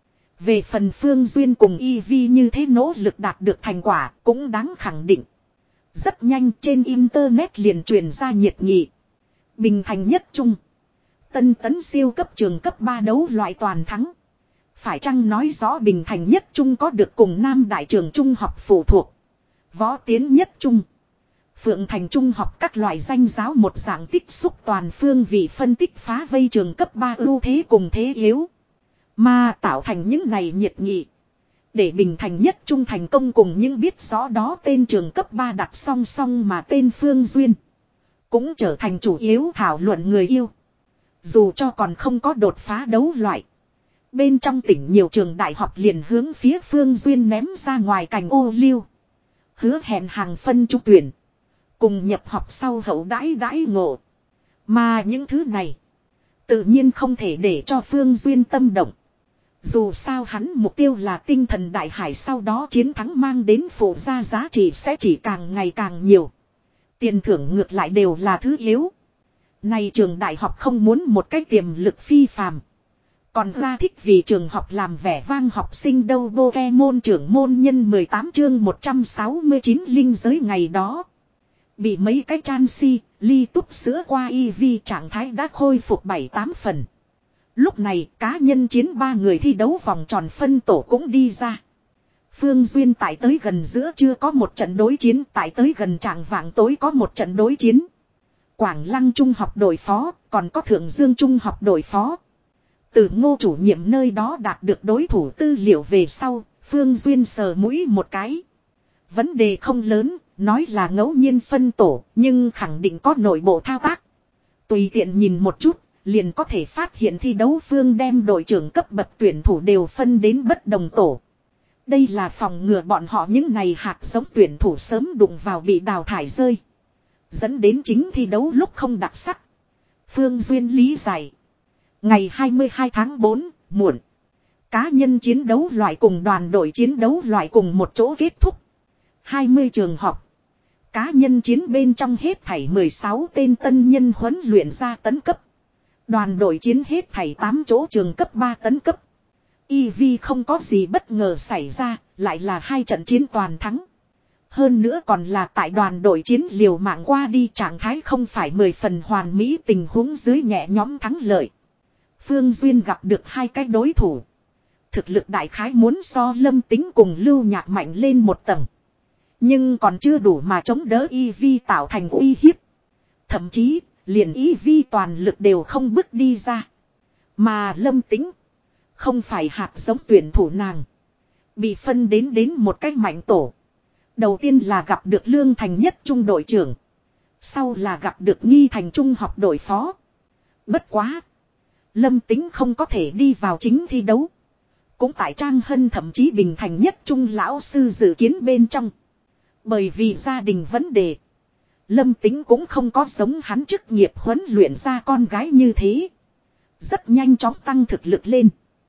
Về phần Phương Duyên cùng y vi như thế nỗ lực đạt được thành quả cũng đáng khẳng định. Rất nhanh trên internet liền truyền ra nhiệt nghị. Bình Thành nhất trung. Tân tấn siêu cấp trường cấp ba đấu loại toàn thắng. Phải chăng nói rõ Bình Thành nhất trung có được cùng Nam Đại trường trung học phụ thuộc. Võ Tiến nhất trung. Phượng Thành trung học các loại danh giáo một dạng tích xúc toàn phương vị phân tích phá vây trường cấp ba ưu thế cùng thế yếu. Mà tạo thành những này nhiệt nghị. Để Bình Thành nhất trung thành công cùng những biết rõ đó tên trường cấp ba đặt song song mà tên Phương Duyên. Cũng trở thành chủ yếu thảo luận người yêu. Dù cho còn không có đột phá đấu loại. Bên trong tỉnh nhiều trường đại học liền hướng phía Phương Duyên ném ra ngoài cành ô liu. Hứa hẹn hàng phân trúng tuyển. Cùng nhập học sau hậu đãi đãi ngộ. Mà những thứ này. Tự nhiên không thể để cho Phương Duyên tâm động. Dù sao hắn mục tiêu là tinh thần đại hải sau đó chiến thắng mang đến phụ gia giá trị sẽ chỉ càng ngày càng nhiều. Tiền thưởng ngược lại đều là thứ yếu. Này trường đại học không muốn một cái tiềm lực phi phàm. Còn ra thích vì trường học làm vẻ vang học sinh đâu Pokemon trưởng môn nhân mười tám chương một trăm sáu mươi chín linh giới ngày đó. Bị mấy cái chan si, ly túc sữa qua y vi trạng thái đã khôi phục bảy tám phần. Lúc này cá nhân chiến ba người thi đấu vòng tròn phân tổ cũng đi ra. Phương Duyên tại tới gần giữa chưa có một trận đối chiến, tại tới gần trạng vạng tối có một trận đối chiến. Quảng Lăng trung học đội phó, còn có Thượng Dương trung học đội phó. Từ Ngô chủ nhiệm nơi đó đạt được đối thủ tư liệu về sau, Phương Duyên sờ mũi một cái. Vấn đề không lớn, nói là ngẫu nhiên phân tổ, nhưng khẳng định có nội bộ thao tác. Tùy tiện nhìn một chút, liền có thể phát hiện thi đấu Phương đem đội trưởng cấp bậc tuyển thủ đều phân đến bất đồng tổ. Đây là phòng ngừa bọn họ những này hạt giống tuyển thủ sớm đụng vào bị đào thải rơi. Dẫn đến chính thi đấu lúc không đặc sắc. Phương Duyên lý giải. Ngày hai mươi hai tháng tư, muộn. Cá nhân chiến đấu loại cùng đoàn đội chiến đấu loại cùng một chỗ kết thúc. hai mươi trường học. Cá nhân chiến bên trong hết thảy mười sáu tên tân nhân huấn luyện ra tấn cấp. Đoàn đội chiến hết thảy tám chỗ trường cấp ba tấn cấp. i vê không có gì bất ngờ xảy ra, lại là hai trận chiến toàn thắng. Hơn nữa còn là tại đoàn đội chiến liều mạng qua đi trạng thái không phải mười phần hoàn mỹ tình huống dưới nhẹ nhõm thắng lợi. Phương Duyên gặp được hai cái đối thủ. Thực lực đại khái muốn so Lâm Tính cùng Lưu Nhạc mạnh lên một tầng. Nhưng còn chưa đủ mà chống đỡ i vê tạo thành uy hiếp. Thậm chí, liền i vê toàn lực đều không bước đi ra. Mà Lâm Tính, không phải hạt giống tuyển thủ nàng. Bị phân đến đến một cách mạnh tổ. Đầu tiên là gặp được Lương Thành nhất trung đội trưởng. Sau là gặp được Nghi Thành trung học đội phó. Bất quá. Lâm Tính không có thể đi vào chính thi đấu. Cũng tại Trang Hân thậm chí Bình Thành nhất trung lão sư dự kiến bên trong. Bởi vì gia đình vấn đề. Lâm Tính cũng không có giống hắn chức nghiệp huấn luyện ra con gái như thế. Rất nhanh chóng tăng thực lực lên.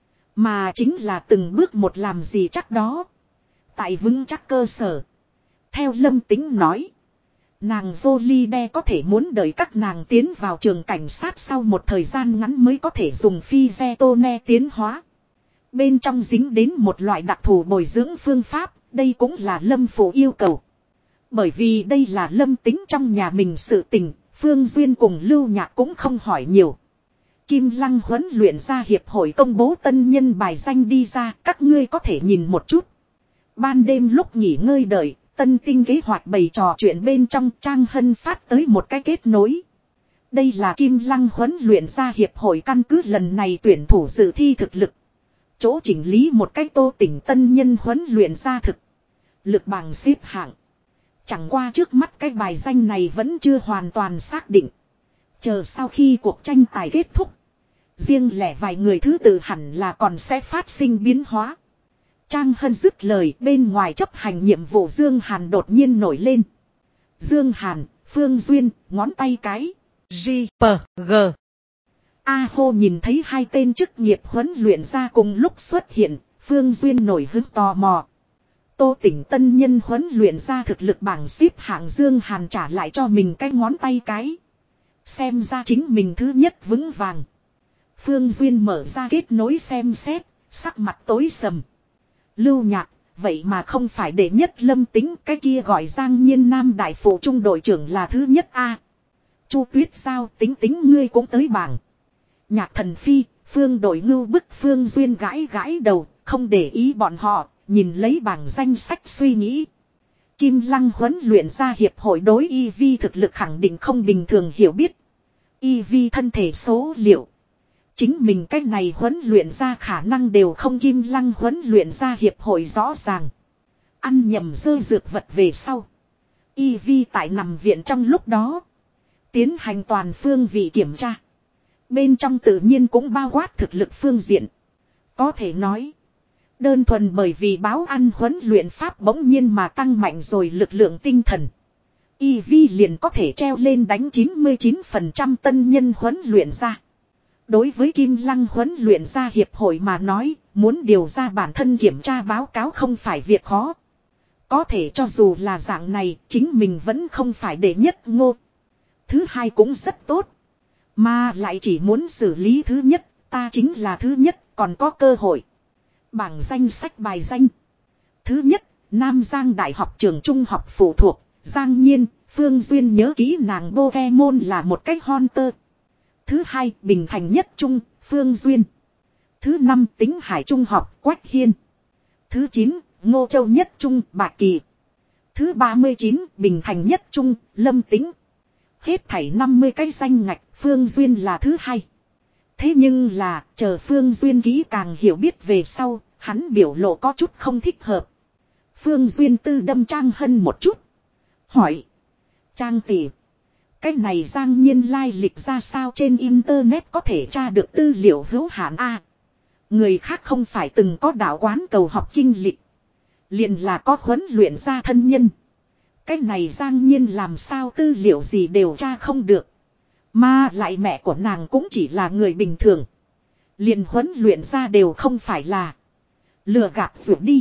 Mà chính là từng bước một làm gì chắc đó. Tại vững chắc cơ sở. Theo Lâm Tính nói. Nàng vô ly đe có thể muốn đợi các nàng tiến vào trường cảnh sát sau một thời gian ngắn mới có thể dùng phi ve tô ne tiến hóa. Bên trong dính đến một loại đặc thù bồi dưỡng phương pháp, đây cũng là Lâm Phụ yêu cầu. Bởi vì đây là Lâm Tính trong nhà mình sự tình, Phương Duyên cùng Lưu Nhạc cũng không hỏi nhiều. Kim Lăng huấn luyện ra hiệp hội công bố tân nhân bài danh đi ra, các ngươi có thể nhìn một chút. Ban đêm lúc nghỉ ngơi đợi, tân tinh kế hoạch bày trò chuyện bên trong Trang Hân phát tới một cái kết nối. Đây là Kim Lăng huấn luyện ra hiệp hội căn cứ lần này tuyển thủ dự thi thực lực. Chỗ chỉnh lý một cách tô tỉnh tân nhân huấn luyện ra thực. Lực bằng xếp hạng. Chẳng qua trước mắt cái bài danh này vẫn chưa hoàn toàn xác định. Chờ sau khi cuộc tranh tài kết thúc. Riêng lẻ vài người thứ tự hẳn là còn sẽ phát sinh biến hóa. Trang Hân dứt lời bên ngoài chấp hành nhiệm vụ Dương Hàn đột nhiên nổi lên. Dương Hàn, Phương Duyên, ngón tay cái. G, P, G. A hô nhìn thấy hai tên chức nghiệp huấn luyện ra cùng lúc xuất hiện, Phương Duyên nổi hứng tò mò. Tô Tỉnh tân nhân huấn luyện ra thực lực bảng xếp hạng Dương Hàn trả lại cho mình cái ngón tay cái. Xem ra chính mình thứ nhất vững vàng. Phương Duyên mở ra kết nối xem xét, sắc mặt tối sầm. Lưu Nhạc, vậy mà không phải đệ nhất Lâm Tính, cái kia gọi Giang Nhiên Nam đại phụ trung đội trưởng là thứ nhất a. Chu Tuyết sao, Tính Tính ngươi cũng tới bảng. Nhạc Thần Phi, Phương đội ngưu bức Phương Duyên gãi gãi đầu, không để ý bọn họ, nhìn lấy bảng danh sách suy nghĩ. Kim Lăng huấn luyện ra hiệp hội đối e vê thực lực khẳng định không bình thường hiểu biết. e vê thân thể số liệu. Chính mình cách này huấn luyện ra khả năng đều không Kim Lăng huấn luyện ra hiệp hội rõ ràng. Ăn nhầm rơi dược vật về sau. e vê tại nằm viện trong lúc đó. Tiến hành toàn phương vị kiểm tra. Bên trong tự nhiên cũng bao quát thực lực phương diện. Có thể nói. Đơn thuần bởi vì báo ăn huấn luyện pháp bỗng nhiên mà tăng mạnh rồi lực lượng tinh thần. e vê liền có thể treo lên đánh chín mươi chín phần trăm tân nhân huấn luyện ra. Đối với Kim Lăng huấn luyện ra hiệp hội mà nói, muốn điều ra bản thân kiểm tra báo cáo không phải việc khó. Có thể cho dù là dạng này, chính mình vẫn không phải đệ nhất ngô. Thứ hai cũng rất tốt. Mà lại chỉ muốn xử lý thứ nhất, ta chính là thứ nhất, còn có cơ hội. Bảng danh sách bài danh. Thứ nhất, Nam Giang Đại học trường trung học phụ thuộc, Giang Nhiên, Phương Duyên nhớ kỹ nàng Pokemon là một cách Hunter. Thứ hai, Bình Thành Nhất Trung, Phương Duyên. Thứ năm, Tính Hải Trung học, Quách Hiên. Thứ chín, Ngô Châu Nhất Trung, Bạc Kỳ. Thứ ba mươi chín, Bình Thành Nhất Trung, Lâm Tĩnh. Hết thảy năm mươi cái danh ngạch, Phương Duyên là thứ hai. Thế nhưng là, chờ Phương Duyên kỹ càng hiểu biết về sau, hắn biểu lộ có chút không thích hợp. Phương Duyên tư đâm Trang Hân một chút. Hỏi. Trang tỷ. Cái này Giang Nhiên lai lịch ra sao trên internet có thể tra được tư liệu hữu hạn a? Người khác không phải từng có đạo quán cầu học kinh lịch. Liền là có huấn luyện ra thân nhân. Cái này Giang Nhiên làm sao tư liệu gì đều tra không được. Mà lại mẹ của nàng cũng chỉ là người bình thường. Liền huấn luyện ra đều không phải là. Lừa gạt ruột đi.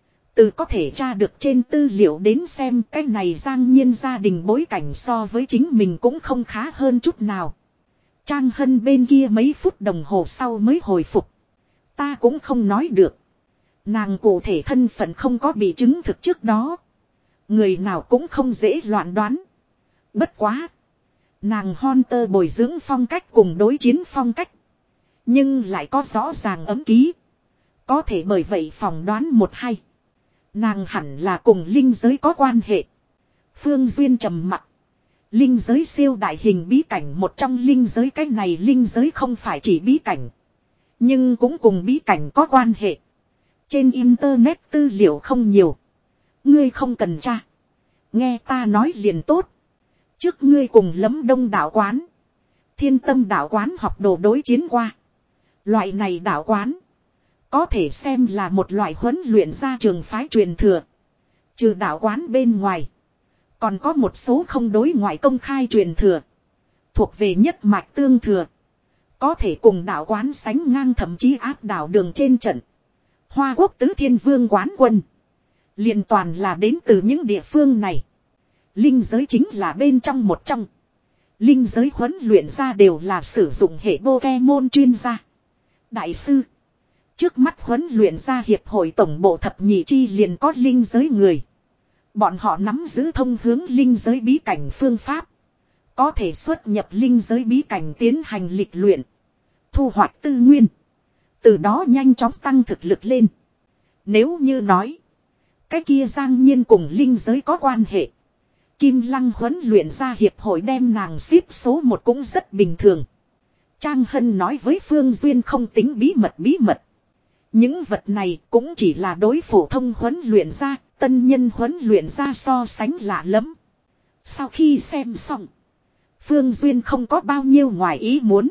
Từ có thể tra được trên tư liệu đến xem cái này Giang Nhiên gia đình bối cảnh so với chính mình cũng không khá hơn chút nào. Trang Hân bên kia mấy phút đồng hồ sau mới hồi phục. Ta cũng không nói được. Nàng cụ thể thân phận không có bị chứng thực trước đó. Người nào cũng không dễ loạn đoán. Bất quá. Nàng Hunter bồi dưỡng phong cách cùng đối chiến phong cách. Nhưng lại có rõ ràng ấm ký. Có thể bởi vậy phỏng đoán một hay. Nàng hẳn là cùng linh giới có quan hệ. Phương Duyên trầm mặc. Linh giới siêu đại hình bí cảnh một trong linh giới, cái này linh giới không phải chỉ bí cảnh. Nhưng cũng cùng bí cảnh có quan hệ. Trên internet tư liệu không nhiều. Ngươi không cần tra. Nghe ta nói liền tốt. Trước ngươi cùng Lấm Đông đạo quán. Thiên Tâm đạo quán học đồ đối chiến qua. Loại này đạo quán. Có thể xem là một loại huấn luyện ra trường phái truyền thừa. Trừ đạo quán bên ngoài. Còn có một số không đối ngoại công khai truyền thừa. Thuộc về nhất mạch tương thừa. Có thể cùng đạo quán sánh ngang, thậm chí áp đảo đường trên trận. Hoa Quốc Tứ Thiên Vương quán quân. Liên toàn là đến từ những địa phương này. Linh giới chính là bên trong một trong. Linh giới huấn luyện ra đều là sử dụng hệ Pokemon chuyên gia. Đại sư. Trước mắt huấn luyện ra hiệp hội tổng bộ thập nhị chi liền có linh giới người. Bọn họ nắm giữ thông hướng linh giới bí cảnh phương pháp. Có thể xuất nhập linh giới bí cảnh tiến hành lịch luyện. Thu hoạch tư nguyên. Từ đó nhanh chóng tăng thực lực lên. Nếu như nói. Cái kia Giang Nhiên cùng linh giới có quan hệ. Kim Lăng huấn luyện ra hiệp hội đem nàng xếp số một cũng rất bình thường. Trang Hân nói với Phương Duyên không tính bí mật bí mật. Những vật này cũng chỉ là đối phổ thông huấn luyện ra, tân nhân huấn luyện ra so sánh lạ lắm. Sau khi xem xong, Phương Duyên không có bao nhiêu ngoài ý muốn.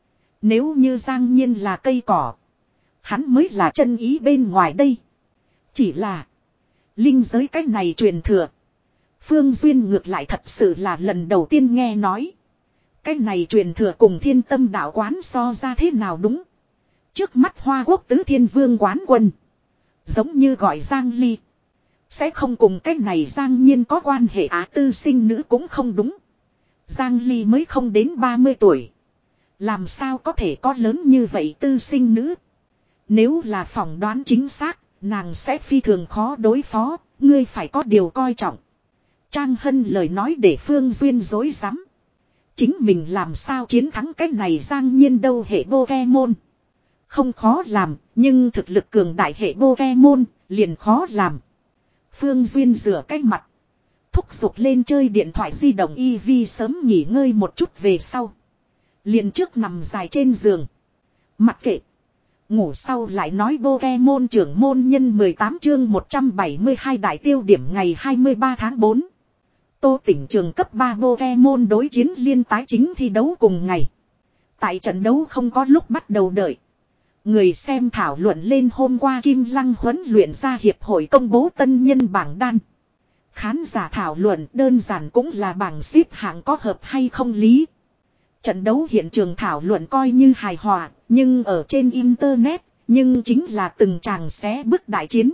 Nếu như Giang Nhiên là cây cỏ, hắn mới là chân ý bên ngoài đây. Chỉ là linh giới cái này truyền thừa. Phương Duyên ngược lại thật sự là lần đầu tiên nghe nói. Cái này truyền thừa cùng Thiên Tâm đạo quán so ra thế nào đúng. Trước mắt Hoa Quốc tứ thiên vương quán quân. Giống như gọi Giang Ly. Sẽ không cùng cái này Giang Nhiên có quan hệ á, tư sinh nữ cũng không đúng. Giang Ly mới không đến ba mươi tuổi. Làm sao có thể có lớn như vậy tư sinh nữ. Nếu là phỏng đoán chính xác, nàng sẽ phi thường khó đối phó, ngươi phải có điều coi trọng. Trang Hân lời nói để Phương Duyên dối rắm. Chính mình làm sao chiến thắng cái này Giang Nhiên đâu, hệ Pokemon. Không khó làm, nhưng thực lực cường đại hệ Pokemon liền khó làm. Phương Duyên rửa cái mặt. Thúc giục lên chơi điện thoại di động e vê sớm nghỉ ngơi một chút về sau. Liền trước nằm dài trên giường. Mặc kệ. Ngủ sau lại nói Pokemon trưởng môn nhân mười tám chương một trăm bảy mươi hai đại tiêu điểm ngày hai mươi ba tháng tư. Tô tỉnh trường cấp ba Pokemon đối chiến liên tái chính thi đấu cùng ngày. Tại trận đấu không có lúc bắt đầu đợi. Người xem thảo luận lên hôm qua Kim Lăng huấn luyện ra hiệp hội công bố tân nhân bảng đan. Khán giả thảo luận đơn giản cũng là bảng xếp hạng có hợp hay không lý. Trận đấu hiện trường thảo luận coi như hài hòa, nhưng ở trên internet, nhưng chính là từng tràng xé bức đại chiến.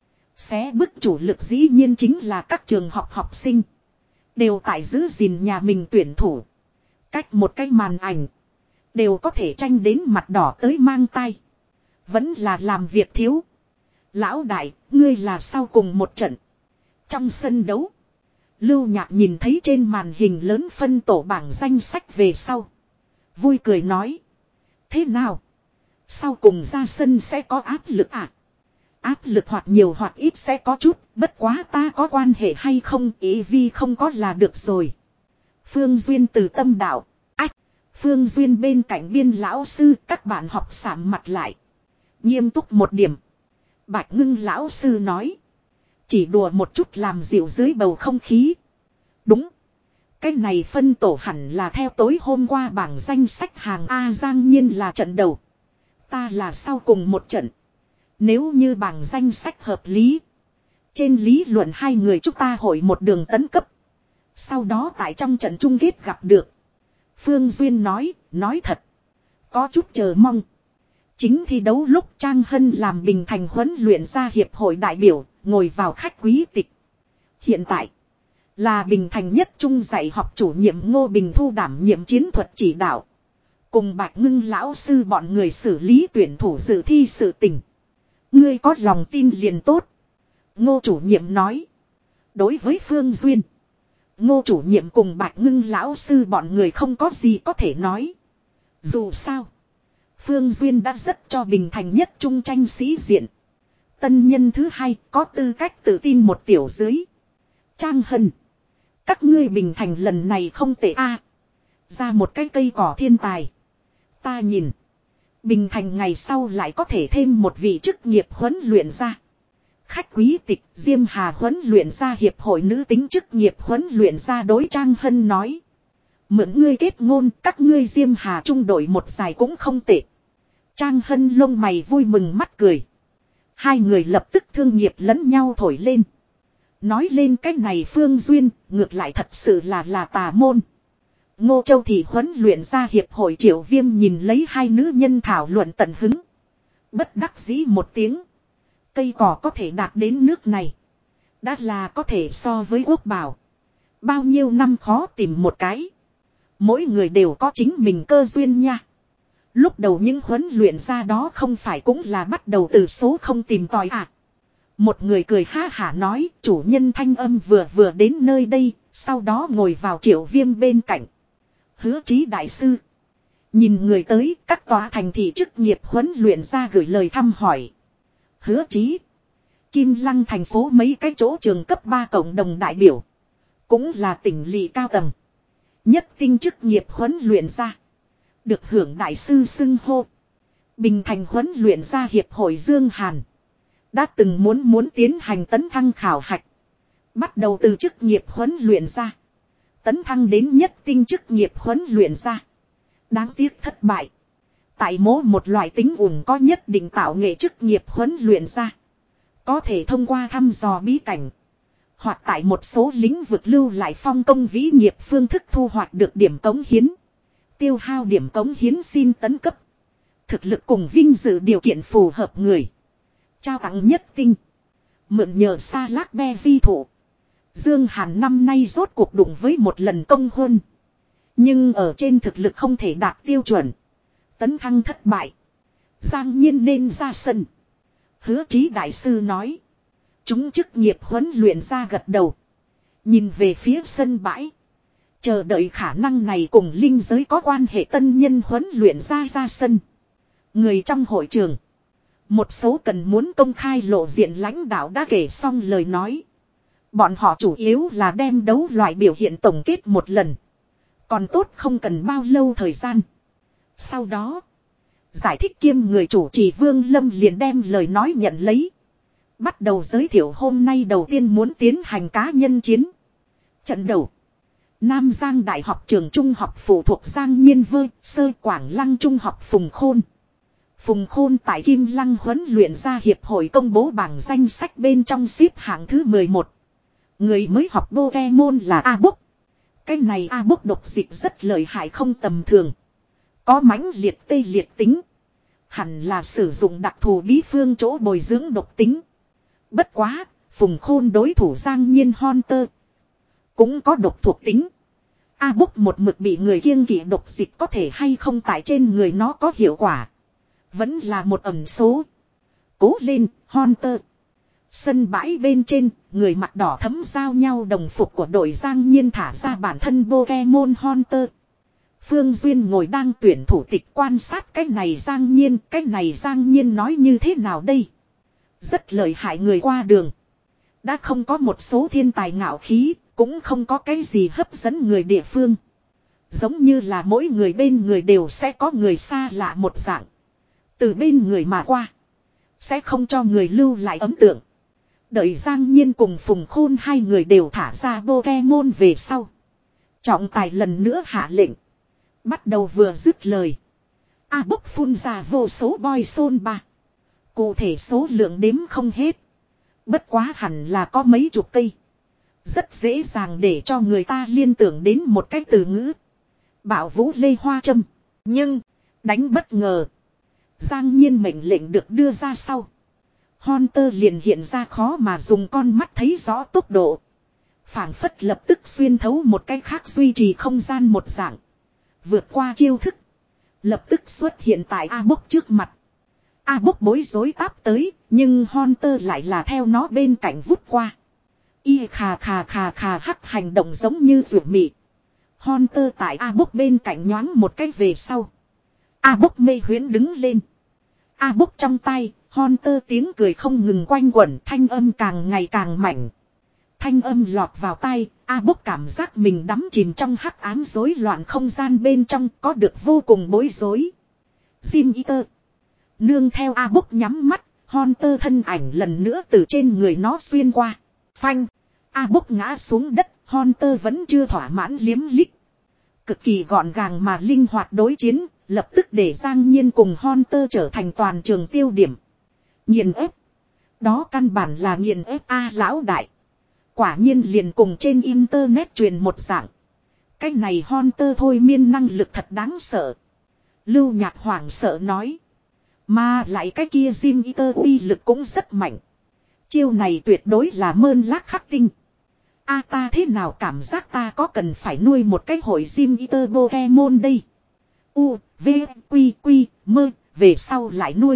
Xé bức chủ lực dĩ nhiên chính là các trường học học sinh. Đều tại giữ gìn nhà mình tuyển thủ. Cách một cái màn ảnh. Đều có thể tranh đến mặt đỏ tới mang tay. Vẫn là làm việc thiếu. Lão đại, ngươi là sau cùng một trận. Trong sân đấu. Lưu Nhạc nhìn thấy trên màn hình lớn phân tổ bảng danh sách về sau. Vui cười nói. Thế nào? Sau cùng ra sân sẽ có áp lực à? Áp lực hoặc nhiều hoặc ít sẽ có chút. Bất quá ta có quan hệ hay không, ý vi không có là được rồi. Phương Duyên từ tâm đạo. Ách! Phương Duyên bên cạnh biên lão sư, các bạn học sạm mặt lại. Nghiêm túc một điểm. Bạch Ngưng lão sư nói. Chỉ đùa một chút làm dịu dưới bầu không khí. Đúng. Cái này phân tổ hẳn là theo tối hôm qua bảng danh sách hàng A, Giang Nhiên là trận đầu. Ta là sau cùng một trận. Nếu như bảng danh sách hợp lý. Trên lý luận hai người chúng ta hội một đường tấn cấp. Sau đó tại trong trận chung kết gặp được. Phương Duyên nói, nói thật. Có chút chờ mong. Chính thi đấu lúc Trang Hân làm Bình Thành huấn luyện ra hiệp hội đại biểu, ngồi vào khách quý tịch. Hiện tại, là Bình Thành nhất trung dạy học chủ nhiệm Ngô Bình Thu đảm nhiệm chiến thuật chỉ đạo. Cùng Bạch Ngưng lão sư bọn người xử lý tuyển thủ dự thi sự tình. Ngươi có lòng tin liền tốt. Ngô chủ nhiệm nói. Đối với Phương Duyên, Ngô chủ nhiệm cùng Bạch Ngưng lão sư bọn người không có gì có thể nói. Dù sao, Phương Duyên đã rất cho Bình Thành nhất trung tranh sĩ diện. Tân nhân thứ hai có tư cách tự tin một tiểu dưới. Trang Hân, các ngươi Bình Thành lần này không tệ a, ra một cái cây cỏ thiên tài. Ta nhìn, Bình Thành ngày sau lại có thể thêm một vị chức nghiệp huấn luyện ra. Khách quý tịch Diêm Hà huấn luyện ra hiệp hội nữ tính chức nghiệp huấn luyện ra đối Trang Hân nói. Mượn ngươi kết ngôn, các ngươi Diêm Hà trung đội một giải cũng không tệ. Trang Hân lông mày vui mừng mắt cười. Hai người lập tức thương nghiệp lẫn nhau thổi lên. Nói lên cái này Phương Duyên, ngược lại thật sự là là tà môn. Ngô Châu thì huấn luyện ra hiệp hội Triệu Viêm nhìn lấy hai nữ nhân thảo luận tận hứng. Bất đắc dĩ một tiếng. Cây cỏ có thể đạt đến nước này. Đã là có thể so với quốc bảo. Bao nhiêu năm khó tìm một cái. Mỗi người đều có chính mình cơ duyên nha. Lúc đầu những huấn luyện ra đó không phải cũng là bắt đầu từ số không tìm tòi à. Một người cười ha hả nói, chủ nhân thanh âm vừa vừa đến nơi đây, sau đó ngồi vào Triệu Viêm bên cạnh. Hứa Chí đại sư. Nhìn người tới, các tòa thành thị chức nghiệp huấn luyện ra gửi lời thăm hỏi. Hứa Chí. Kim Lăng thành phố mấy cái chỗ trường cấp ba cộng đồng đại biểu. Cũng là tỉnh lỵ cao tầng. Nhất tinh chức nghiệp huấn luyện ra. Được hưởng đại sư xưng hô. Bình Thành huấn luyện ra hiệp hội Dương Hàn. Đã từng muốn muốn tiến hành tấn thăng khảo hạch. Bắt đầu từ chức nghiệp huấn luyện ra. Tấn thăng đến nhất tinh chức nghiệp huấn luyện ra. Đáng tiếc thất bại. Tại mố một loại tính ủng có nhất định tạo nghệ chức nghiệp huấn luyện ra. Có thể thông qua thăm dò bí cảnh. Hoặc tại một số lĩnh vực lưu lại phong công vĩ nghiệp phương thức thu hoạch được điểm cống hiến. Tiêu hao điểm cống hiến xin tấn cấp. Thực lực cùng vinh dự điều kiện phù hợp người. Trao tặng nhất tinh. Mượn nhờ Sa Lác Be di thụ. Dương Hàn năm nay rốt cuộc đụng với một lần công hôn. Nhưng ở trên thực lực không thể đạt tiêu chuẩn. Tấn thăng thất bại. Giang Nhiên nên ra sân. Hứa Chí đại sư nói. Chúng chức nghiệp huấn luyện ra gật đầu. Nhìn về phía sân bãi. Chờ đợi khả năng này cùng linh giới có quan hệ tân nhân huấn luyện ra ra sân. Người trong hội trường. Một số cần muốn công khai lộ diện lãnh đạo đã kể xong lời nói. Bọn họ chủ yếu là đem đấu loại biểu hiện tổng kết một lần. Còn tốt không cần bao lâu thời gian. Sau đó. Giải thích kiêm người chủ trì Vương Lâm liền đem lời nói nhận lấy. Bắt đầu giới thiệu hôm nay đầu tiên muốn tiến hành cá nhân chiến. Trận đầu. Nam Giang Đại học trường trung học phụ thuộc Giang Nhiên Vơ, Sơ Quảng Lăng Trung học Phùng Khôn. Phùng Khôn tại Kim Lăng huấn luyện ra hiệp hội công bố bảng danh sách bên trong xếp hạng thứ mười một. Người mới học Pokemon là A Bốc. Cái này A Bốc độc dịch rất lợi hại không tầm thường. Có mãnh liệt tê liệt tính. Hẳn là sử dụng đặc thù bí phương chỗ bồi dưỡng độc tính. Bất quá, Phùng Khôn đối thủ Giang Nhiên Hunter cũng có độc thuộc tính. A Bốc một mực bị người kiêng kỵ độc dịch có thể hay không tại trên người nó có hiệu quả. Vẫn là một ẩn số. Cố lên, Hunter. Sân bãi bên trên, người mặt đỏ thấm giao nhau đồng phục của đội Giang Nhiên thả ra bản thân Pokemon Hunter. Phương Duyên ngồi đang tuyển thủ tịch quan sát cái này Giang Nhiên, cái này Giang Nhiên nói như thế nào đây? Rất lợi hại người qua đường. Đã không có một số thiên tài ngạo khí, cũng không có cái gì hấp dẫn người địa phương. Giống như là mỗi người bên người đều sẽ có người xa lạ một dạng. Từ bên người mà qua. Sẽ không cho người lưu lại ấn tượng. Đợi Giang Nhiên cùng Phùng Khôn hai người đều thả ra Pokemon về sau. Trọng tài lần nữa hạ lệnh. Bắt đầu vừa dứt lời. A Bốc phun ra vô số boy xôn ba. Cụ thể số lượng đếm không hết. Bất quá hẳn là có mấy chục cây. Rất dễ dàng để cho người ta liên tưởng đến một cái từ ngữ. Bảo vũ lê hoa châm. Nhưng, đánh bất ngờ. Giang Nhiên mệnh lệnh được đưa ra sau. Hunter liền hiện ra khó mà dùng con mắt thấy rõ tốc độ. Phảng phất lập tức xuyên thấu một cái khác duy trì không gian một dạng. Vượt qua chiêu thức. Lập tức xuất hiện tại A Bốc trước mặt. A Bốc bối rối táp tới, nhưng Hunter lại là theo nó bên cạnh vút qua. Y khà khà khà khà hắc hành động giống như ruột mị. Hunter tại A Bốc bên cạnh nhoáng một cái về sau. A Bốc mê huyễn đứng lên. A Bốc trong tay, Hunter tiếng cười không ngừng quanh quẩn, thanh âm càng ngày càng mạnh. Thanh âm lọt vào tai, A Bốc cảm giác mình đắm chìm trong hắc ám rối loạn không gian bên trong, có được vô cùng bối rối. Jim Eater. Nương theo A Bốc nhắm mắt, Hunter thân ảnh lần nữa từ trên người nó xuyên qua. Phanh. A Bốc ngã xuống đất, Hunter vẫn chưa thỏa mãn liếm lích. Cực kỳ gọn gàng mà linh hoạt đối chiến, lập tức để Giang Nhiên cùng Hunter trở thành toàn trường tiêu điểm. Nghiền ép. Đó căn bản là nghiền ép A lão đại. Quả nhiên liền cùng trên internet truyền một dạng. Cái này Hunter thôi miên năng lực thật đáng sợ. Lưu Nhạc hoảng sợ nói. Mà lại cái kia Jim Eater uy lực cũng rất mạnh. Chiêu này tuyệt đối là mơn lác khắc tinh. A ta thế nào cảm giác ta có cần phải nuôi một cái hội Jim Eater Pokemon đây. U, V, Quy, Quy, mơ, về sau lại nuôi.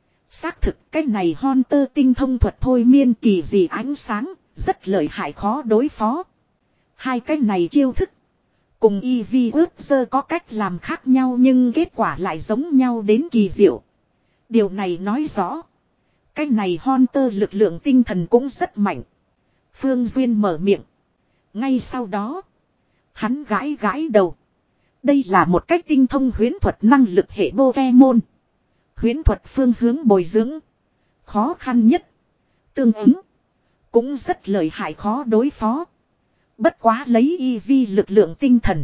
Xác thực cái này Hunter tinh thông thuật thôi miên kỳ dị ánh sáng, rất lợi hại khó đối phó. Hai cái này chiêu thức. Cùng Eevee Urza có cách làm khác nhau nhưng kết quả lại giống nhau đến kỳ diệu. Điều này nói rõ. Cái này Hunter lực lượng tinh thần cũng rất mạnh. Phương Duyên mở miệng. Ngay sau đó. Hắn gãi gãi đầu. Đây là một cách tinh thông huyễn thuật năng lực hệ Pokemon. Huyễn thuật phương hướng bồi dưỡng. Khó khăn nhất. Tương ứng. Cũng rất lợi hại khó đối phó. Bất quá lấy Eevee lực lượng tinh thần.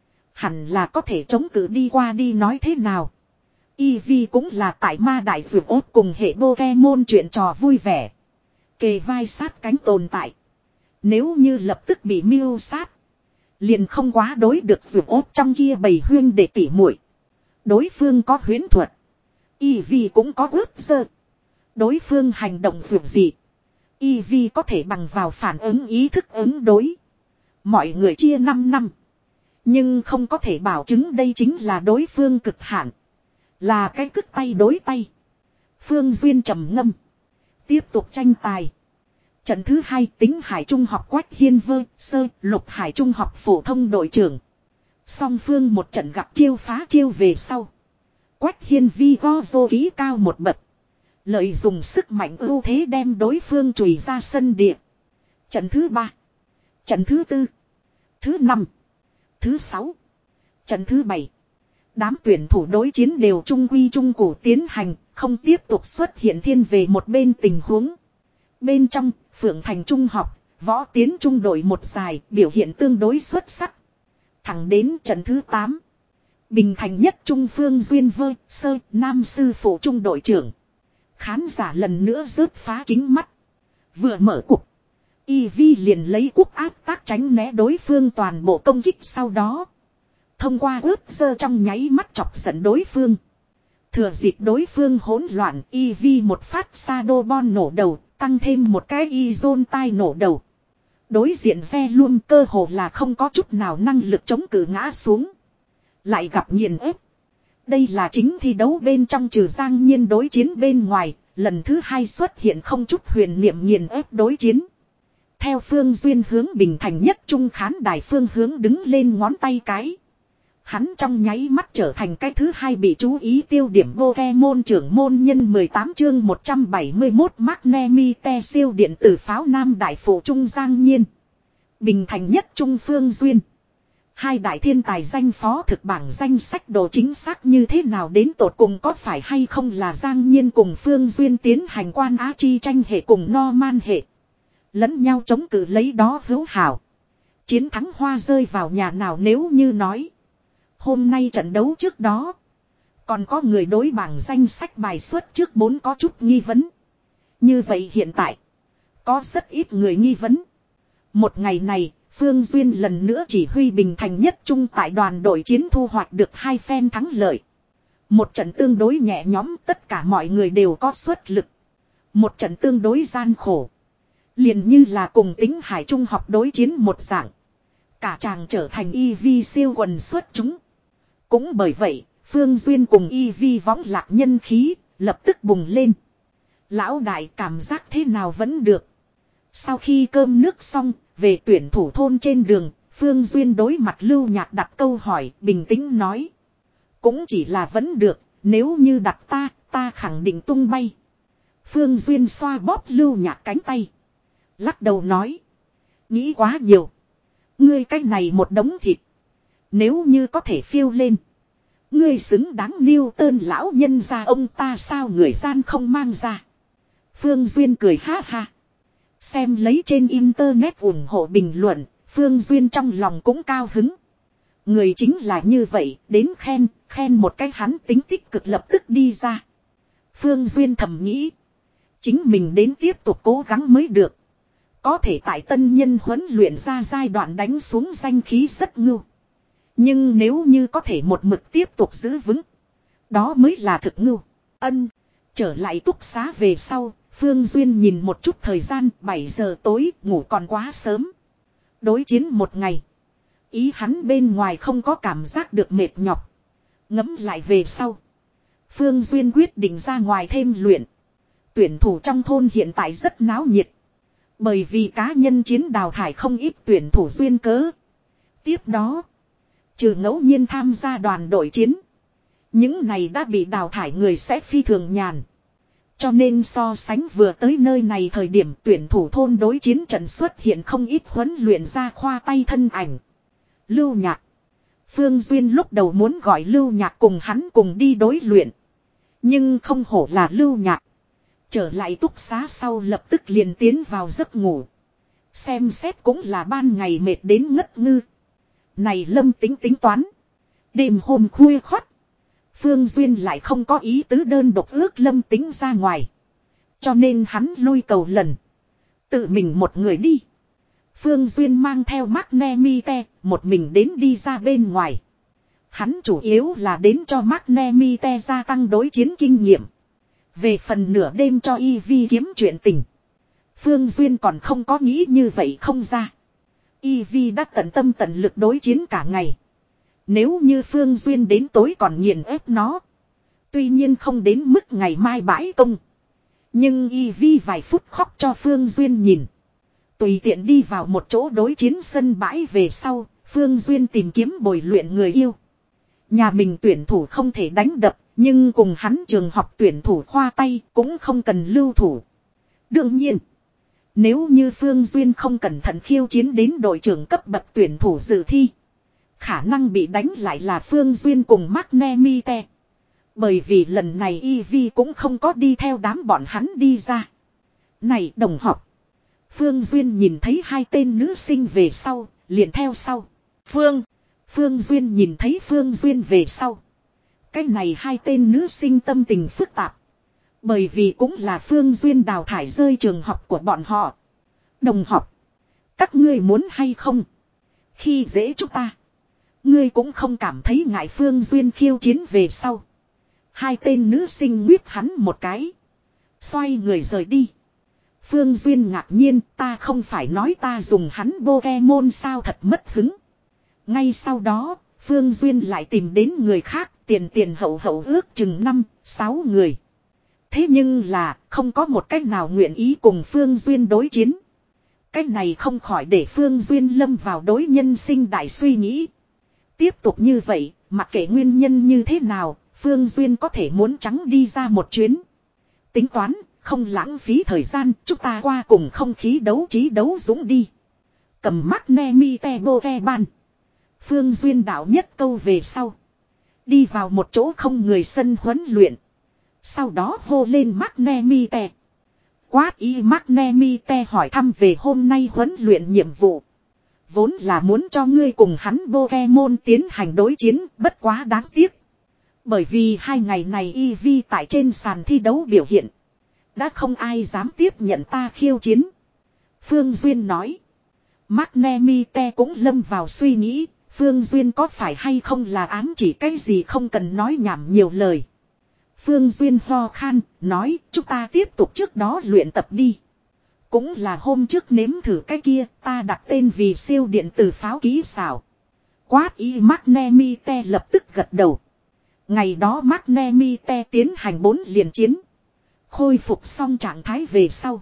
Hẳn là có thể chống cự đi qua đi nói thế nào. Eevee cũng là tại ma đại dược ốt cùng hệ Pokemon chuyện trò vui vẻ. Kề vai sát cánh tồn tại. Nếu như lập tức bị miêu sát. Liền không quá đối được dù ốt trong kia bầy huyên để tỉ muội. Đối phương có huyễn thuật. Y Vi cũng có ướp dơ. Đối phương hành động dù gì. Y Vi có thể bằng vào phản ứng ý thức ứng đối. Mọi người chia năm năm. Nhưng không có thể bảo chứng đây chính là đối phương cực hạn. Là cái cứt tay đối tay. Phương Duyên trầm ngâm. Tiếp tục tranh tài. Trận thứ hai Tính Hải Trung học Quách Hiên Vơ Sơ Lục Hải Trung học phổ thông đội trưởng. Song phương một trận gặp chiêu phá chiêu về sau. Quách Hiên vi go vô ký cao một bậc. Lợi dùng sức mạnh ưu thế đem đối phương chùi ra sân địa. Trận thứ ba. Trận thứ tư. Thứ năm. Thứ sáu. Trận thứ bảy. Đám tuyển thủ đối chiến đều trung quy trung cụ tiến hành, không tiếp tục xuất hiện thiên về một bên tình huống. Bên trong, Phượng Thành Trung học, Võ Tiến Trung đội một giải, biểu hiện tương đối xuất sắc. Thẳng đến trận thứ tám. Bình Thành Nhất Trung Phương Duyên Vơ, Sơ, Nam Sư Phụ Trung đội trưởng. Khán giả lần nữa rớt phá kính mắt. Vừa mở cục. Y Vi liền lấy cúc áp tác tránh né đối phương toàn bộ công kích sau đó. Thông qua ướp dơ trong nháy mắt chọc giận đối phương. Thừa dịp đối phương hỗn loạn, Y Vi một phát xa đô bon nổ đầu, tăng thêm một cái y zone tai nổ đầu. Đối diện ve luôn cơ hồ là không có chút nào năng lực chống cự ngã xuống. Lại gặp nghiền ép. Đây là chính thi đấu bên trong trừ Giang Nhiên đối chiến bên ngoài, lần thứ hai xuất hiện không chút huyền niệm nghiền ép đối chiến. Theo Phương Duyên hướng Bình Thành Nhất Trung khán đài phương hướng đứng lên ngón tay cái. Hắn trong nháy mắt trở thành cái thứ hai bị chú ý tiêu điểm Pokemon trưởng môn nhân mười tám chương một trăm bảy mươi mốt Magnemite siêu điện tử pháo Nam Đại Phụ Trung Giang Nhiên. Bình Thành Nhất Trung Phương Duyên. Hai đại thiên tài danh phó thực bảng danh sách độ chính xác như thế nào đến tột cùng có phải hay không là Giang Nhiên cùng Phương Duyên tiến hành quan á chi tranh hệ cùng Norman hệ. Lẫn nhau chống cự lấy đó hữu hảo. Chiến thắng hoa rơi vào nhà nào nếu như nói. Hôm nay trận đấu trước đó. Còn có người đối bảng danh sách bài xuất trước bốn có chút nghi vấn. Như vậy hiện tại. Có rất ít người nghi vấn. Một ngày này. Phương Duyên lần nữa chỉ huy Bình Thành Nhất Trung tại đoàn đội chiến thu hoạch được hai phen thắng lợi. Một trận tương đối nhẹ nhõm tất cả mọi người đều có suất lực. Một trận tương đối gian khổ. Liền như là cùng Tính Hải Trung học đối chiến một dạng. Cả chàng trở thành Y Vi siêu quần xuất chúng. Cũng bởi vậy, Phương Duyên cùng Y Vi võng lạc nhân khí, lập tức bùng lên. Lão đại cảm giác thế nào vẫn được. Sau khi cơm nước xong, về tuyển thủ thôn trên đường, Phương Duyên đối mặt Lưu Nhạc đặt câu hỏi, bình tĩnh nói. Cũng chỉ là vẫn được, nếu như đặt ta, ta khẳng định tung bay. Phương Duyên xoa bóp Lưu Nhạc cánh tay. Lắc đầu nói. Nghĩ quá nhiều. Ngươi cái này một đống thịt. Nếu như có thể phiêu lên. Ngươi xứng đáng Newton lão nhân ra ông ta sao người gian không mang ra. Phương Duyên cười ha ha. Xem lấy trên internet ủng hộ bình luận, Phương Duyên trong lòng cũng cao hứng. Người chính là như vậy, đến khen, khen một cái hắn tính tích cực lập tức đi ra. Phương Duyên thầm nghĩ. Chính mình đến tiếp tục cố gắng mới được. Có thể tại tân nhân huấn luyện ra giai đoạn đánh xuống danh khí rất ngưu. Nhưng nếu như có thể một mực tiếp tục giữ vững. Đó mới là thực ngưu. Ân, trở lại túc xá về sau. Phương Duyên nhìn một chút thời gian bảy giờ tối ngủ còn quá sớm. Đối chiến một ngày. Ý hắn bên ngoài không có cảm giác được mệt nhọc. Ngẫm lại về sau. Phương Duyên quyết định ra ngoài thêm luyện. Tuyển thủ trong thôn hiện tại rất náo nhiệt. Bởi vì cá nhân chiến đào thải không ít tuyển thủ duyên cớ. Tiếp đó. Trừ ngẫu nhiên tham gia đoàn đội chiến. Những này đã bị đào thải người sẽ phi thường nhàn. Cho nên so sánh vừa tới nơi này thời điểm tuyển thủ thôn đối chiến trận xuất hiện không ít huấn luyện ra khoa tay thân ảnh. Lưu Nhạc. Phương Duyên lúc đầu muốn gọi Lưu Nhạc cùng hắn cùng đi đối luyện. Nhưng không hổ là Lưu Nhạc. Trở lại túc xá sau lập tức liền tiến vào giấc ngủ. Xem xét cũng là ban ngày mệt đến ngất ngư. Này Lâm Tính tính toán. Đêm hôm khuya khoắt. Phương Duyên lại không có ý tứ đơn độc ước Lâm Tính ra ngoài. Cho nên hắn lui cầu lần. Tự mình một người đi. Phương Duyên mang theo Magnemite, một mình đến đi ra bên ngoài. Hắn chủ yếu là đến cho Magnemite gia tăng đối chiến kinh nghiệm. Về phần nửa đêm cho Eevee kiếm chuyện tình. Phương Duyên còn không có nghĩ như vậy không ra. Eevee đã tận tâm tận lực đối chiến cả ngày. Nếu như Phương Duyên đến tối còn nghiền ép nó. Tuy nhiên không đến mức ngày mai bãi công. Nhưng Eevee vài phút khóc cho Phương Duyên nhìn. Tùy tiện đi vào một chỗ đối chiến sân bãi về sau, Phương Duyên tìm kiếm bồi luyện người yêu. Nhà mình tuyển thủ không thể đánh đập, nhưng cùng hắn trường học tuyển thủ khoa tay cũng không cần lưu thủ. Đương nhiên, nếu như Phương Duyên không cẩn thận khiêu chiến đến đội trưởng cấp bậc tuyển thủ dự thi, khả năng bị đánh lại là Phương Duyên cùng Magnemite. Bởi vì lần này Eevee cũng không có đi theo đám bọn hắn đi ra. Này đồng học. Phương Duyên nhìn thấy hai tên nữ sinh về sau, liền theo sau. Phương. Phương Duyên nhìn thấy Phương Duyên về sau. Cái này hai tên nữ sinh tâm tình phức tạp. Bởi vì cũng là Phương Duyên đào thải rơi trường học của bọn họ. Đồng học. Các ngươi muốn hay không? Khi dễ chúng ta. Ngươi cũng không cảm thấy ngại Phương Duyên khiêu chiến về sau. Hai tên nữ sinh nguyết hắn một cái. Xoay người rời đi. Phương Duyên ngạc nhiên, ta không phải nói ta dùng hắn Pokemon sao thật mất hứng. Ngay sau đó, Phương Duyên lại tìm đến người khác, tiền tiền hậu hậu ước chừng năm, sáu người. Thế nhưng là, không có một cách nào nguyện ý cùng Phương Duyên đối chiến. Cách này không khỏi để Phương Duyên lâm vào đối nhân sinh đại suy nghĩ. Tiếp tục như vậy, mặc kệ nguyên nhân như thế nào, Phương Duyên có thể muốn trắng đi ra một chuyến. Tính toán, không lãng phí thời gian, chúng ta qua cùng không khí đấu trí đấu dũng đi. Cầm Magnemite Pokemon. Phương Duyên đạo nhất câu về sau. Đi vào một chỗ không người sân huấn luyện. Sau đó hô lên Magnemite. Quát y Magnemite hỏi thăm về hôm nay huấn luyện nhiệm vụ. Vốn là muốn cho ngươi cùng hắn Pokemon tiến hành đối chiến, bất quá đáng tiếc. Bởi vì hai ngày này Eevee tại trên sàn thi đấu biểu hiện. Đã không ai dám tiếp nhận ta khiêu chiến. Phương Duyên nói. Magnemite cũng lâm vào suy nghĩ. Phương Duyên có phải hay không là ám chỉ cái gì không cần nói nhảm nhiều lời. Phương Duyên ho khan, nói chúng ta tiếp tục trước đó luyện tập đi. Cũng là hôm trước nếm thử cái kia, ta đặt tên vì siêu điện tử pháo ký xảo. Quát y Magnemite lập tức gật đầu. Ngày đó Magnemite tiến hành bốn liền chiến. Khôi phục xong trạng thái về sau.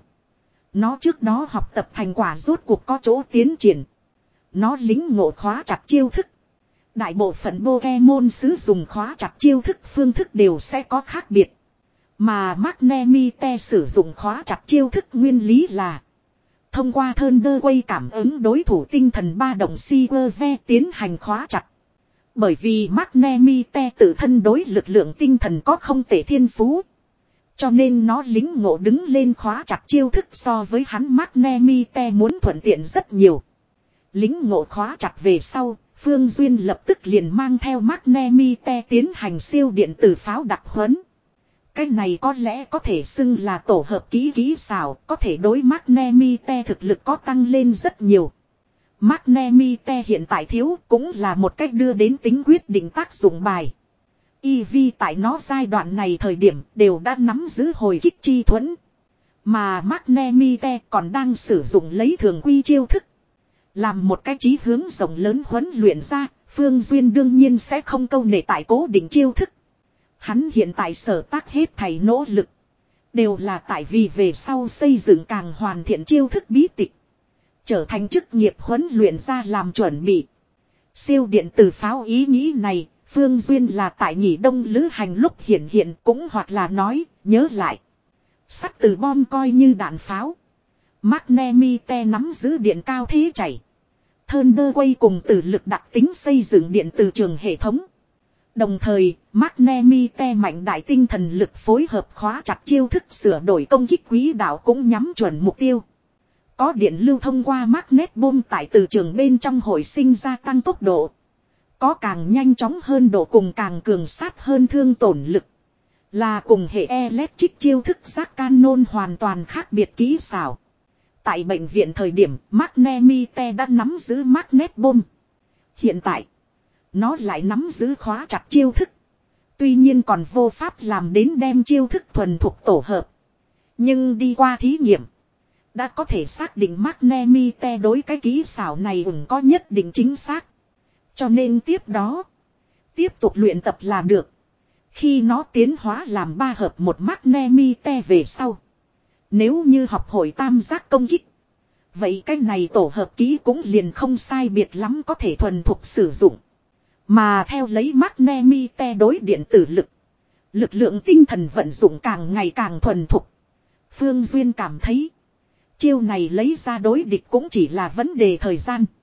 Nó trước đó học tập thành quả rốt cuộc có chỗ tiến triển. Nó lính ngộ khóa chặt chiêu thức. Đại bộ phận Pokemon sử dụng khóa chặt chiêu thức phương thức đều sẽ có khác biệt. Mà Magnemite sử dụng khóa chặt chiêu thức nguyên lý là thông qua Thunder Wave cảm ứng đối thủ tinh thần ba động Silverve tiến hành khóa chặt. Bởi vì Magnemite tự thân đối lực lượng tinh thần có không tệ thiên phú. Cho nên nó lính ngộ đứng lên khóa chặt chiêu thức so với hắn Magnemite muốn thuận tiện rất nhiều. Lính ngộ khóa chặt về sau, Phương Duyên lập tức liền mang theo Magnemite tiến hành siêu điện tử pháo đặc huấn. Cái này có lẽ có thể xưng là tổ hợp kỹ kỹ xảo, có thể đối Magnemite thực lực có tăng lên rất nhiều. Magnemite hiện tại thiếu cũng là một cách đưa đến tính quyết định tác dụng bài. Eevee tại nó giai đoạn này thời điểm đều đã nắm giữ hồi kích chi thuẫn. Mà Magnemite còn đang sử dụng lấy thường quy chiêu thức. Làm một cái chí hướng rộng lớn huấn luyện ra, Phương Duyên đương nhiên sẽ không câu nệ tại cố định chiêu thức. Hắn hiện tại sở tác hết thảy nỗ lực. Đều là tại vì về sau xây dựng càng hoàn thiện chiêu thức bí tịch. Trở thành chức nghiệp huấn luyện ra làm chuẩn bị. Siêu điện tử pháo ý nghĩ này, Phương Duyên là tại nghỉ đông lữ hành lúc hiện hiện cũng hoặc là nói, nhớ lại. Sắt từ bom coi như đạn pháo. Magnemite nắm giữ điện cao thế chảy. Thunder Wave cùng tử lực đặc tính xây dựng điện từ trường hệ thống. Đồng thời, Magnemite mạnh đại tinh thần lực phối hợp khóa chặt chiêu thức sửa đổi công kích quỹ đạo cũng nhắm chuẩn mục tiêu. Có điện lưu thông qua magnet bom tại từ trường bên trong hội sinh ra tăng tốc độ. Có càng nhanh chóng hơn độ cùng càng cường sát hơn thương tổn lực. Là cùng hệ electric chiêu thức giác canon hoàn toàn khác biệt kỹ xảo. Tại bệnh viện thời điểm Magnemite đã nắm giữ Magnet Bomb. Hiện tại nó lại nắm giữ khóa chặt chiêu thức. Tuy nhiên còn vô pháp làm đến đem chiêu thức thuần thuộc tổ hợp. Nhưng đi qua thí nghiệm đã có thể xác định Magnemite đối cái kỹ xảo này cũng có nhất định chính xác. Cho nên tiếp đó tiếp tục luyện tập là được. Khi nó tiến hóa làm ba hợp một Magnemite về sau, nếu như học hội tam giác công kích, vậy cái này tổ hợp ký cũng liền không sai biệt lắm có thể thuần thục sử dụng. Mà theo lấy Magnemite đối điện tử lực, lực lượng tinh thần vận dụng càng ngày càng thuần thục. Phương Duyên cảm thấy chiêu này lấy ra đối địch cũng chỉ là vấn đề thời gian.